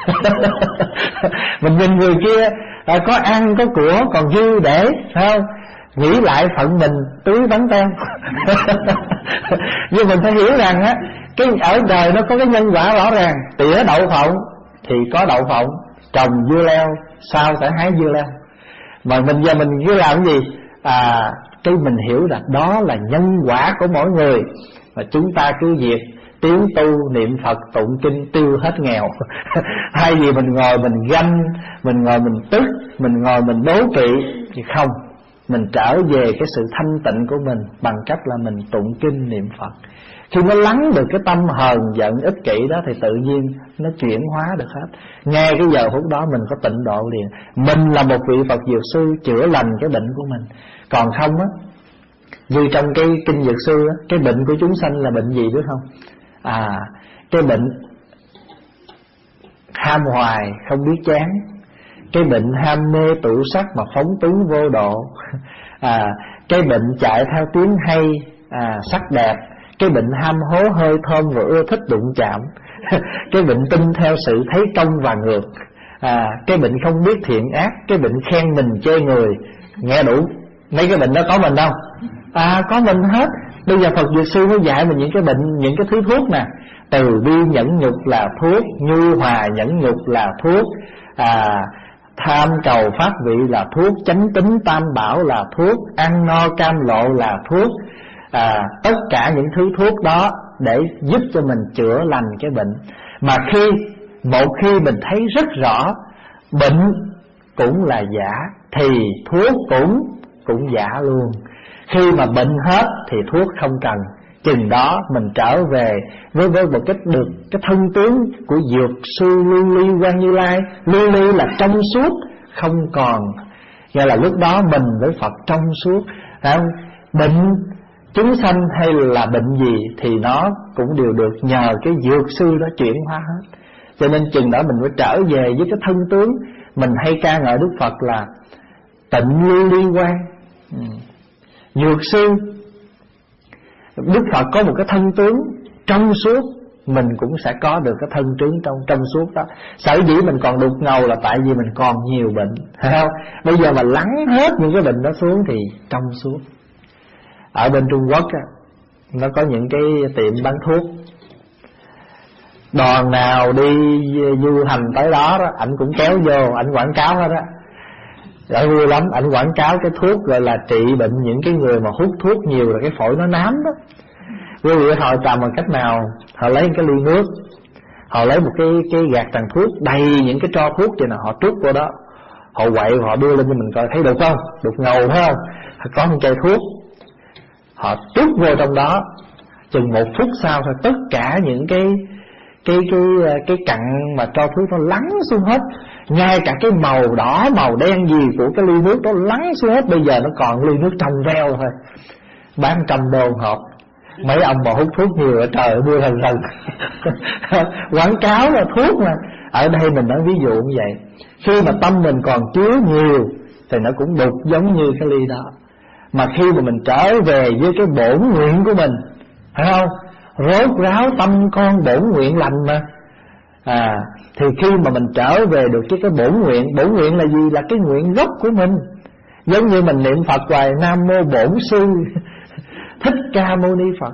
Mình nhìn người kia à, có ăn có của còn dư để, phải không? Nghĩ lại phận mình túi bánh teo. Nhưng mình phải hiểu rằng á, cái ở đời nó có cái nhân quả rõ ràng. Tỉa đậu phộng thì có đậu phộng, trồng dưa leo sao phải hái dưa leo. Mà mình giờ mình cứ làm cái gì? À, cái mình hiểu rằng đó là nhân quả của mỗi người. Và chúng ta cứ việc tiến tu niệm Phật tụng kinh tiêu hết nghèo. Thay vì mình ngồi mình ganh, mình ngồi mình tức, mình ngồi mình đố kỵ, thì không. Mình trở về cái sự thanh tịnh của mình bằng cách là mình tụng kinh niệm Phật. Khi nó lắng được cái tâm hờn giận ích kỷ đó thì tự nhiên nó chuyển hóa được hết. Ngay cái giờ phút đó mình có tịnh độ liền. Mình là một vị Phật Dược Sư chữa lành cái bệnh của mình. Còn không á, như trong cái kinh Dược Sư á, cái bệnh của chúng sanh là bệnh gì biết không? À, cái bệnh ham hoài không biết chán, cái bệnh ham mê tửu sắc mà phóng túng vô độ, à, cái bệnh chạy theo tiếng hay, à, sắc đẹp, cái bệnh ham hố hơi thơm và ưa thích đụng chạm, cái bệnh tin theo sự thấy công và ngược, à, cái bệnh không biết thiện ác, cái bệnh khen mình chê người. Nghe đủ. Mấy cái bệnh đó có mình đâu? À, có mình hết. Bây giờ Phật Dược Sư mới dạy mình những cái bệnh, những cái thứ thuốc nè. Từ bi nhẫn nhục là thuốc, nhu hòa nhẫn nhục là thuốc, à, tham cầu pháp vị là thuốc, chánh tín tam bảo là thuốc, ăn no cam lộ là thuốc. À, tất cả những thứ thuốc đó để giúp cho mình chữa lành cái bệnh. Mà khi một khi mình thấy rất rõ bệnh cũng là giả thì thuốc cũng cũng giả luôn. Khi mà bệnh hết thì thuốc không cần. Chừng đó mình trở về với với một cách được cái thân tướng của Dược Sư Lưu Ly Quang Như Lai. Lưu Ly là trong suốt, không còn. Nghĩa là lúc đó mình với Phật trong suốt. Không? Bệnh chúng sanh hay là bệnh gì thì nó cũng đều được nhờ cái Dược Sư đó chuyển hóa hết. Cho nên chừng đó mình phải trở về với cái thân tướng. Mình hay ca ngợi Đức Phật là tịnh lưu ly quang. ừ. Dược Sư, Đức Phật có một cái thân tướng trong suốt, mình cũng sẽ có được cái thân tướng trong trong suốt đó. Sở dĩ mình còn đục ngầu là tại vì mình còn nhiều bệnh, thấy không? Bây giờ mà lắng hết những cái bệnh đó xuống thì trong suốt. Ở bên Trung Quốc á, nó có những cái tiệm bán thuốc, đoàn nào đi du hành tới đó đó, ảnh cũng kéo vô, ảnh quảng cáo hết đó. Đã vui lắm. Ảnh quảng cáo cái thuốc gọi là trị bệnh những cái người mà hút thuốc nhiều là cái phổi nó nám đó. Quý vị họ làm bằng cách nào? Họ lấy cái ly nước, họ lấy một cái cái gạt tàn thuốc đầy những cái tro thuốc vậy nè, họ trút vào đó, họ quậy, họ đưa lên cho mình coi thấy được không? Đục ngầu phải không? Có một chai thuốc, họ trút vô trong đó, chừng một phút sau thôi tất cả những cái cái cái cái cặn mà tro thuốc nó lắng xuống hết, ngay cả cái màu đỏ màu đen gì của cái ly nước đó lắng xuống hết. Bây giờ nó còn ly nước trong veo thôi, bán trăm đô hộp. Mấy ông mà hút thuốc nhiều ở trời mua lần lần quảng cáo là thuốc mà. Ở đây mình nói ví dụ như vậy. Khi mà tâm mình còn chứa nhiều thì nó cũng đục giống như cái ly đó. Mà khi mà mình trở về với cái bổn nguyện của mình, phải không? Rốt ráo tâm con bổn nguyện lành mà. À, thì khi mà mình trở về được cái cái bổn nguyện, bổn nguyện là gì? Là cái nguyện gốc của mình. Giống như mình niệm Phật hoài Nam Mô Bổn Sư Thích Ca Mâu Ni Phật.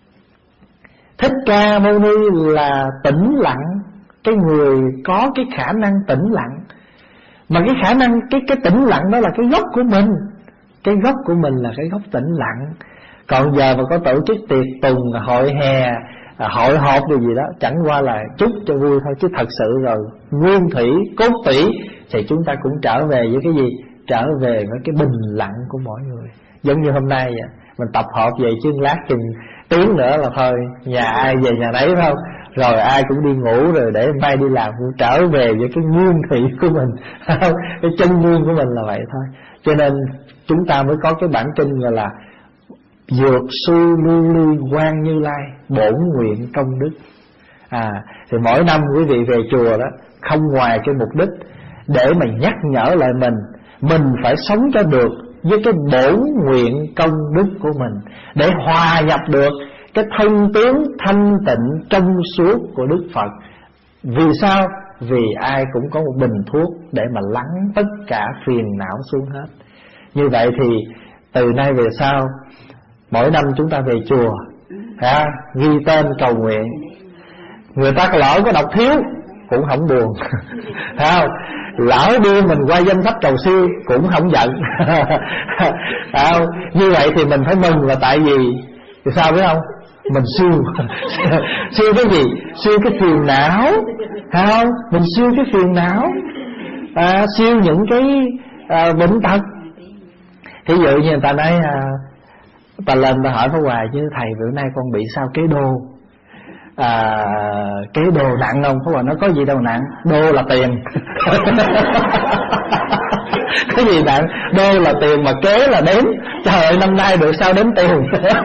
Thích Ca Mâu Ni là tĩnh lặng, cái người có cái khả năng tĩnh lặng. Mà cái khả năng, cái cái tĩnh lặng đó là cái gốc của mình. Cái gốc của mình là cái gốc tĩnh lặng. Còn giờ mà có tổ chức tiệc tùng, hội hè, hội họp điều gì đó, chẳng qua là chúc cho vui thôi. Chứ thật sự rồi nguyên thủy, cốt tủy thì chúng ta cũng trở về với cái gì? Trở về với cái bình lặng của mỗi người. Giống như hôm nay vậy, mình tập họp vậy chứ lát chừng tiếng nữa là thôi, nhà ai về nhà đấy phải không? Rồi ai cũng đi ngủ rồi để mai đi làm, cũng trở về với cái nguyên thủy của mình. Cái chân nguyên của mình là vậy thôi. Cho nên chúng ta mới có cái bản kinh gọi là Dược Sư Lưu Ly Quang Như Lai Bổn Nguyện Công Đức. À, thì mỗi năm quý vị về chùa đó, không ngoài cái mục đích để mà nhắc nhở lại mình, mình phải sống cho được với cái bổn nguyện công đức của mình, để hòa nhập được cái thân tướng thanh tịnh trong suốt của Đức Phật. Vì sao? Vì ai cũng có một bình thuốc để mà lắng tất cả phiền não xuống hết. Như vậy thì từ nay về sau, mỗi năm chúng ta về chùa, ha, ghi tên cầu nguyện. Người ta lỡ có đọc thiếu cũng không buồn, thấy không? Lỡ đưa mình qua danh sách cầu siêu cũng không giận. Không? Như vậy thì mình phải mừng, là tại vì thì sao biết không? Mình siêu siêu cái gì? Siêu cái phiền não, thấy không? Mình siêu cái phiền não, à, siêu những cái à, bệnh tật. Thí dụ như người ta nói à, ta lên ta hỏi Pháp Hòa chứ thầy bữa nay con bị sao kế đô, à, kế đồ nặng không? Pháp Hòa nói có gì đâu nặng, đô là tiền. Cái gì nặng? Đô là tiền mà kế là đếm. Trời ơi, năm nay được sao đếm tiền.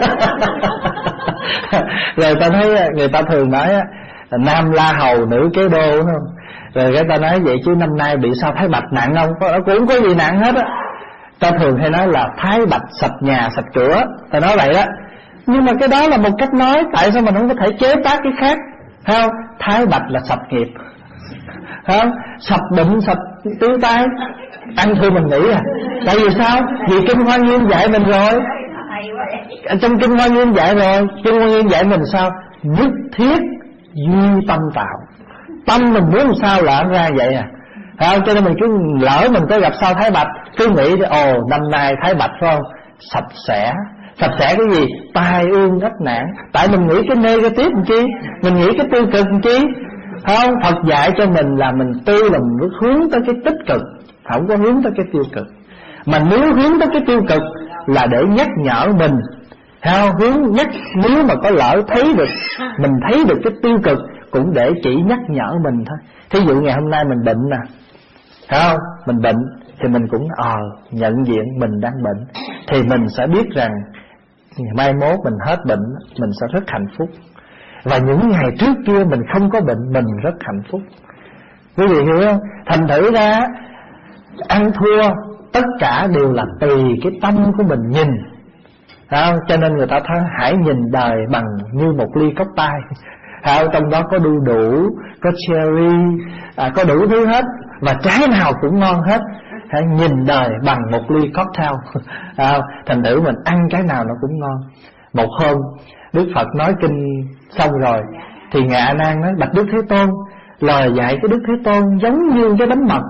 Rồi ta thấy người ta thường nói nam la hầu nữ kế đô, đúng không? Rồi cái ta nói vậy chứ năm nay bị sao Thái Bạch nặng không? Cũng không có gì nặng hết á. Ta thường hay nói là Thái Bạch sạch nhà sạch cửa, ta nói vậy đó. Nhưng mà cái đó là một cách nói, tại sao mình không có thể chế tác cái khác? Thấy không? Thái Bạch là sạch nghiệp, thấy không? Sạch bệnh, sạch tiêu tai. Ăn thua mình nghĩ à? Tại vì sao? Vì Kinh Hoa Nghiêm dạy mình rồi. Trong Kinh Hoa Nghiêm dạy rồi. Kinh Hoa Nghiêm dạy mình sao? Nhất thiết duy tâm tạo. Tâm mình muốn làm sao là ra vậy à? Thấy không? Cho nên mình cứ lỡ mình có gặp sao Thái Bạch, cứ nghĩ ồ năm nay Thái Bạch phải không? Sạch sẽ. Sạch sẽ cái gì? Tai ương ách nạn. Tại mình nghĩ cái negative làm chi, mình nghĩ cái tiêu cực làm chi, không? Phật dạy cho mình là mình tư là mình hướng tới cái tích cực, không có hướng tới cái tiêu cực. Mà nếu hướng tới cái tiêu cực là để nhắc nhở mình, không? Hướng nhắc, nếu mà có lỡ thấy được, mình thấy được cái tiêu cực cũng để chỉ nhắc nhở mình thôi. Thí dụ ngày hôm nay mình bệnh nè, thấy không? Mình bệnh thì mình cũng ờ à, nhận diện mình đang bệnh, thì mình sẽ biết rằng mai mốt mình hết bệnh mình sẽ rất hạnh phúc. Và những ngày trước kia mình không có bệnh, mình rất hạnh phúc. Quý vị hiểu không? Thành thử ra ăn thua tất cả đều là tùy cái tâm của mình nhìn, không? Cho nên người ta thấy hãy nhìn đời bằng như một ly cốc tai, không? Trong đó có đu đủ, có cherry, à, có đủ thứ hết, và trái nào cũng ngon hết. Hãy nhìn đời bằng một ly cocktail, à, thành thử mình ăn cái nào nó cũng ngon. Một hôm Đức Phật nói kinh xong rồi thì Ngạ Nan nói: bạch Đức Thế Tôn, lời dạy của Đức Thế Tôn giống như cái bánh mật,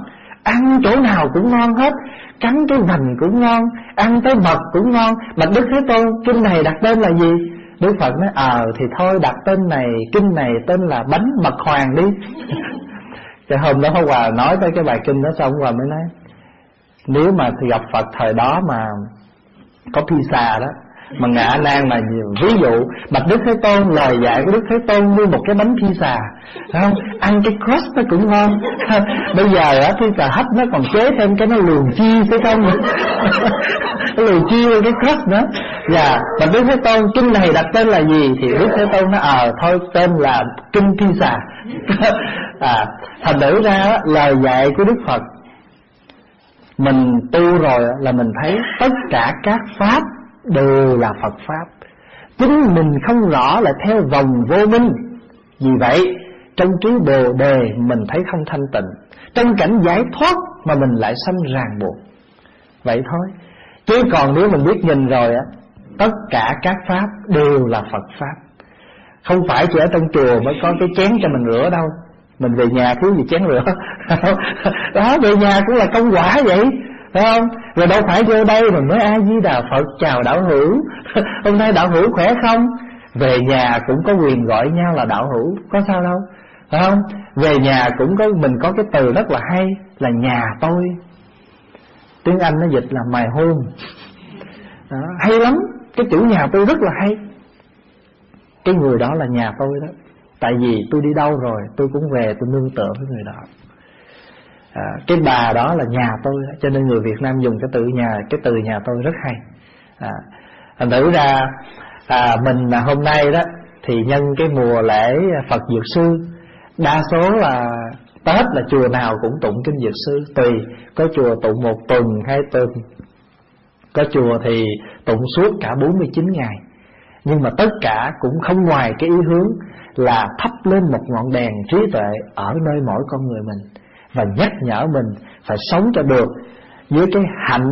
ăn chỗ nào cũng ngon hết, cắn cái vành cũng ngon, ăn tới mật cũng ngon. Mà Đức Thế Tôn, kinh này đặt tên là gì? Đức Phật nói ờ à, thì thôi đặt tên này, kinh này tên là bánh mật hoàng đi. Cái hôm đó Pháp Hòa nói tới cái bài kinh đó xong, Hòa mới nói nếu mà gặp Phật thời đó mà có pizza đó, mà Ngạ Nan mà ví dụ bạch Đức Thế Tôn, lời dạy của Đức Thế Tôn như một cái bánh pizza, phải không? Ăn cái crust nó cũng ngon. Bây giờ á pizza hấp nó còn chế thêm cái nó luồn chi phải không? Cái luồn chi cái crust nữa. Và bạch Đức Thế Tôn, kinh này đặt tên là gì? Thì Đức Thế Tôn nói ờ à, thôi tên là kinh pizza. À, thành thử ra lời dạy của Đức Phật mình tu rồi là mình thấy tất cả các pháp đều là Phật pháp. Chính mình không rõ là theo vòng vô minh. Vì vậy trong trí Bồ Đề mình thấy không thanh tịnh, trong cảnh giải thoát mà mình lại sanh ràng buộc. Vậy thôi. Chứ còn nếu mình biết nhìn rồi á, tất cả các pháp đều là Phật pháp. Không phải chỉ ở trong chùa mới có cái chén cho mình rửa đâu. Mình về nhà thiếu gì chén rửa. Đó, về nhà cũng là công quả vậy, phải không? Rồi đâu phải vô đây mình mới A Di Đà Phật chào đạo hữu, hôm nay đạo hữu khỏe không? Về nhà cũng có quyền gọi nhau là đạo hữu, có sao đâu, phải không? Về nhà cũng có, mình có cái từ rất là hay là nhà tôi. Tiếng Anh nó dịch là my home. Đó, hay lắm, cái chữ nhà tôi rất là hay. Cái người đó là nhà tôi đó. Tại vì tôi đi đâu rồi tôi cũng về tôi nương tựa với người đó. À, cái bà đó là nhà tôi đó. Cho nên người Việt Nam dùng cái từ nhà, cái từ nhà tôi rất hay. À, thành thử ra à, mình là hôm nay đó thì nhân cái mùa lễ Phật Dược Sư, đa số là Tết là chùa nào cũng tụng kinh Dược Sư. Tùy, có chùa tụng một tuần, hai tuần, có chùa thì tụng suốt cả bốn mươi chín ngày. Nhưng mà tất cả cũng không ngoài cái ý hướng là thắp lên một ngọn đèn trí tuệ ở nơi mỗi con người mình, và nhắc nhở mình phải sống cho được với cái hạnh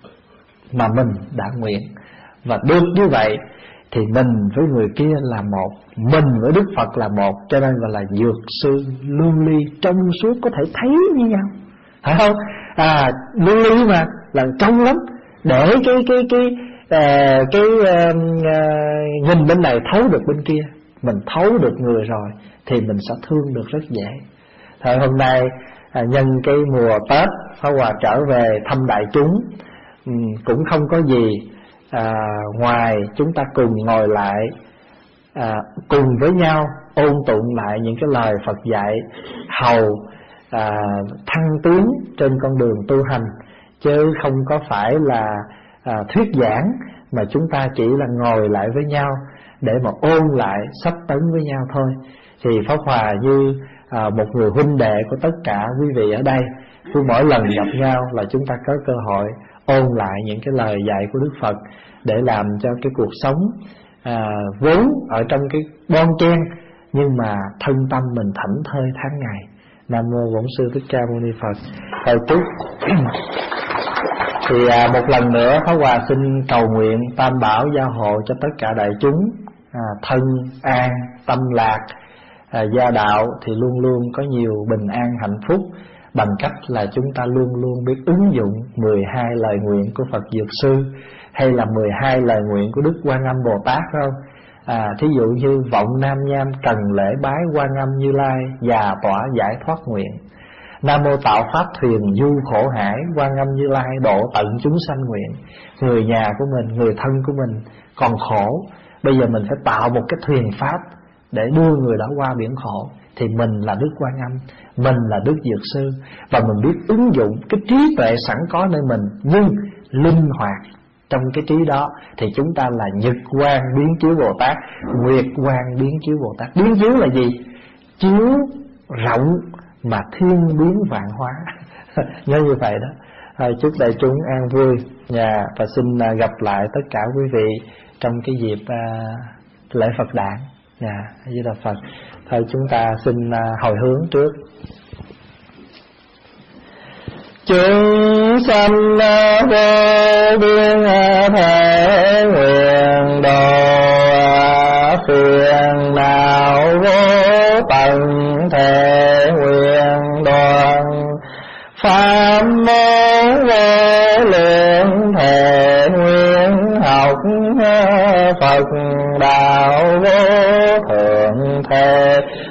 mà mình đã nguyện. Và được như vậy thì mình với người kia là một, mình với Đức Phật là một. Cho nên gọi là dược sư lưu ly, trong suốt có thể thấy như nhau, phải không? À, lưu ly mà là trong lắm, để cái cái cái à, cái à, à, nhìn bên này thấu được bên kia. Mình thấu được người rồi thì mình sẽ thương được rất dễ. Thời hôm nay à, nhân cái mùa Tết, Pháp Hòa trở về thăm đại chúng, ừ, cũng không có gì à, ngoài chúng ta cùng ngồi lại à, cùng với nhau ôn tụng lại những cái lời Phật dạy, hầu à, thăng tiến trên con đường tu hành, chứ không có phải là à, thuyết giảng, mà chúng ta chỉ là ngồi lại với nhau để mà ôn lại, sách tấn với nhau thôi. Thì Pháp Hòa như à, một người huynh đệ của tất cả quý vị ở đây, cứ mỗi lần gặp nhau là chúng ta có cơ hội ôn lại những cái lời dạy của Đức Phật, để làm cho cái cuộc sống à, vốn ở trong cái bon chen, nhưng mà thân tâm mình thảnh thơi tháng ngày. Nam mô Bổn Sư Thích Ca Mâu Ni Phật. Thời chúc thì à, một lần nữa Pháp Hòa xin cầu nguyện Tam Bảo gia hộ cho tất cả đại chúng à, thân an, tâm lạc, à, gia đạo thì luôn luôn có nhiều bình an hạnh phúc, bằng cách là chúng ta luôn luôn biết ứng dụng mười hai lời nguyện của Phật Dược Sư, hay là mười hai lời nguyện của Đức Quan Âm Bồ Tát, không? À, thí dụ như vọng nam nham cần lễ bái Quan Âm Như Lai, già tỏa giải thoát nguyện. Nam mô tạo pháp thuyền du khổ hải, Quan Âm Như Lai độ tận chúng sanh nguyện. Người nhà của mình, người thân của mình còn khổ, bây giờ mình phải tạo một cái thuyền pháp để đưa người đó qua biển khổ. Thì mình là Đức Quan Âm, mình là Đức Dược Sư, và mình biết ứng dụng cái trí tuệ sẵn có nơi mình, nhưng linh hoạt trong cái trí đó. Thì chúng ta là Nhật Quang biến chiếu Bồ Tát, Nguyệt Quang biến chiếu Bồ Tát. Biến chiếu là gì? Chiếu rộng mà thiên biến vạn hóa. Nhớ như vậy đó. À, chúc đại chúng an vui nhà, và xin à, gặp lại tất cả quý vị trong cái dịp à, lễ Phật đản. Dạ, A Di Đà Phật. Thôi chúng ta xin à, hồi hướng trước. Chúng sanh vô biên thể nguyện độ, phiền não vô tận thể nguyện đoạn, phá Phật đạo vô thượng thể,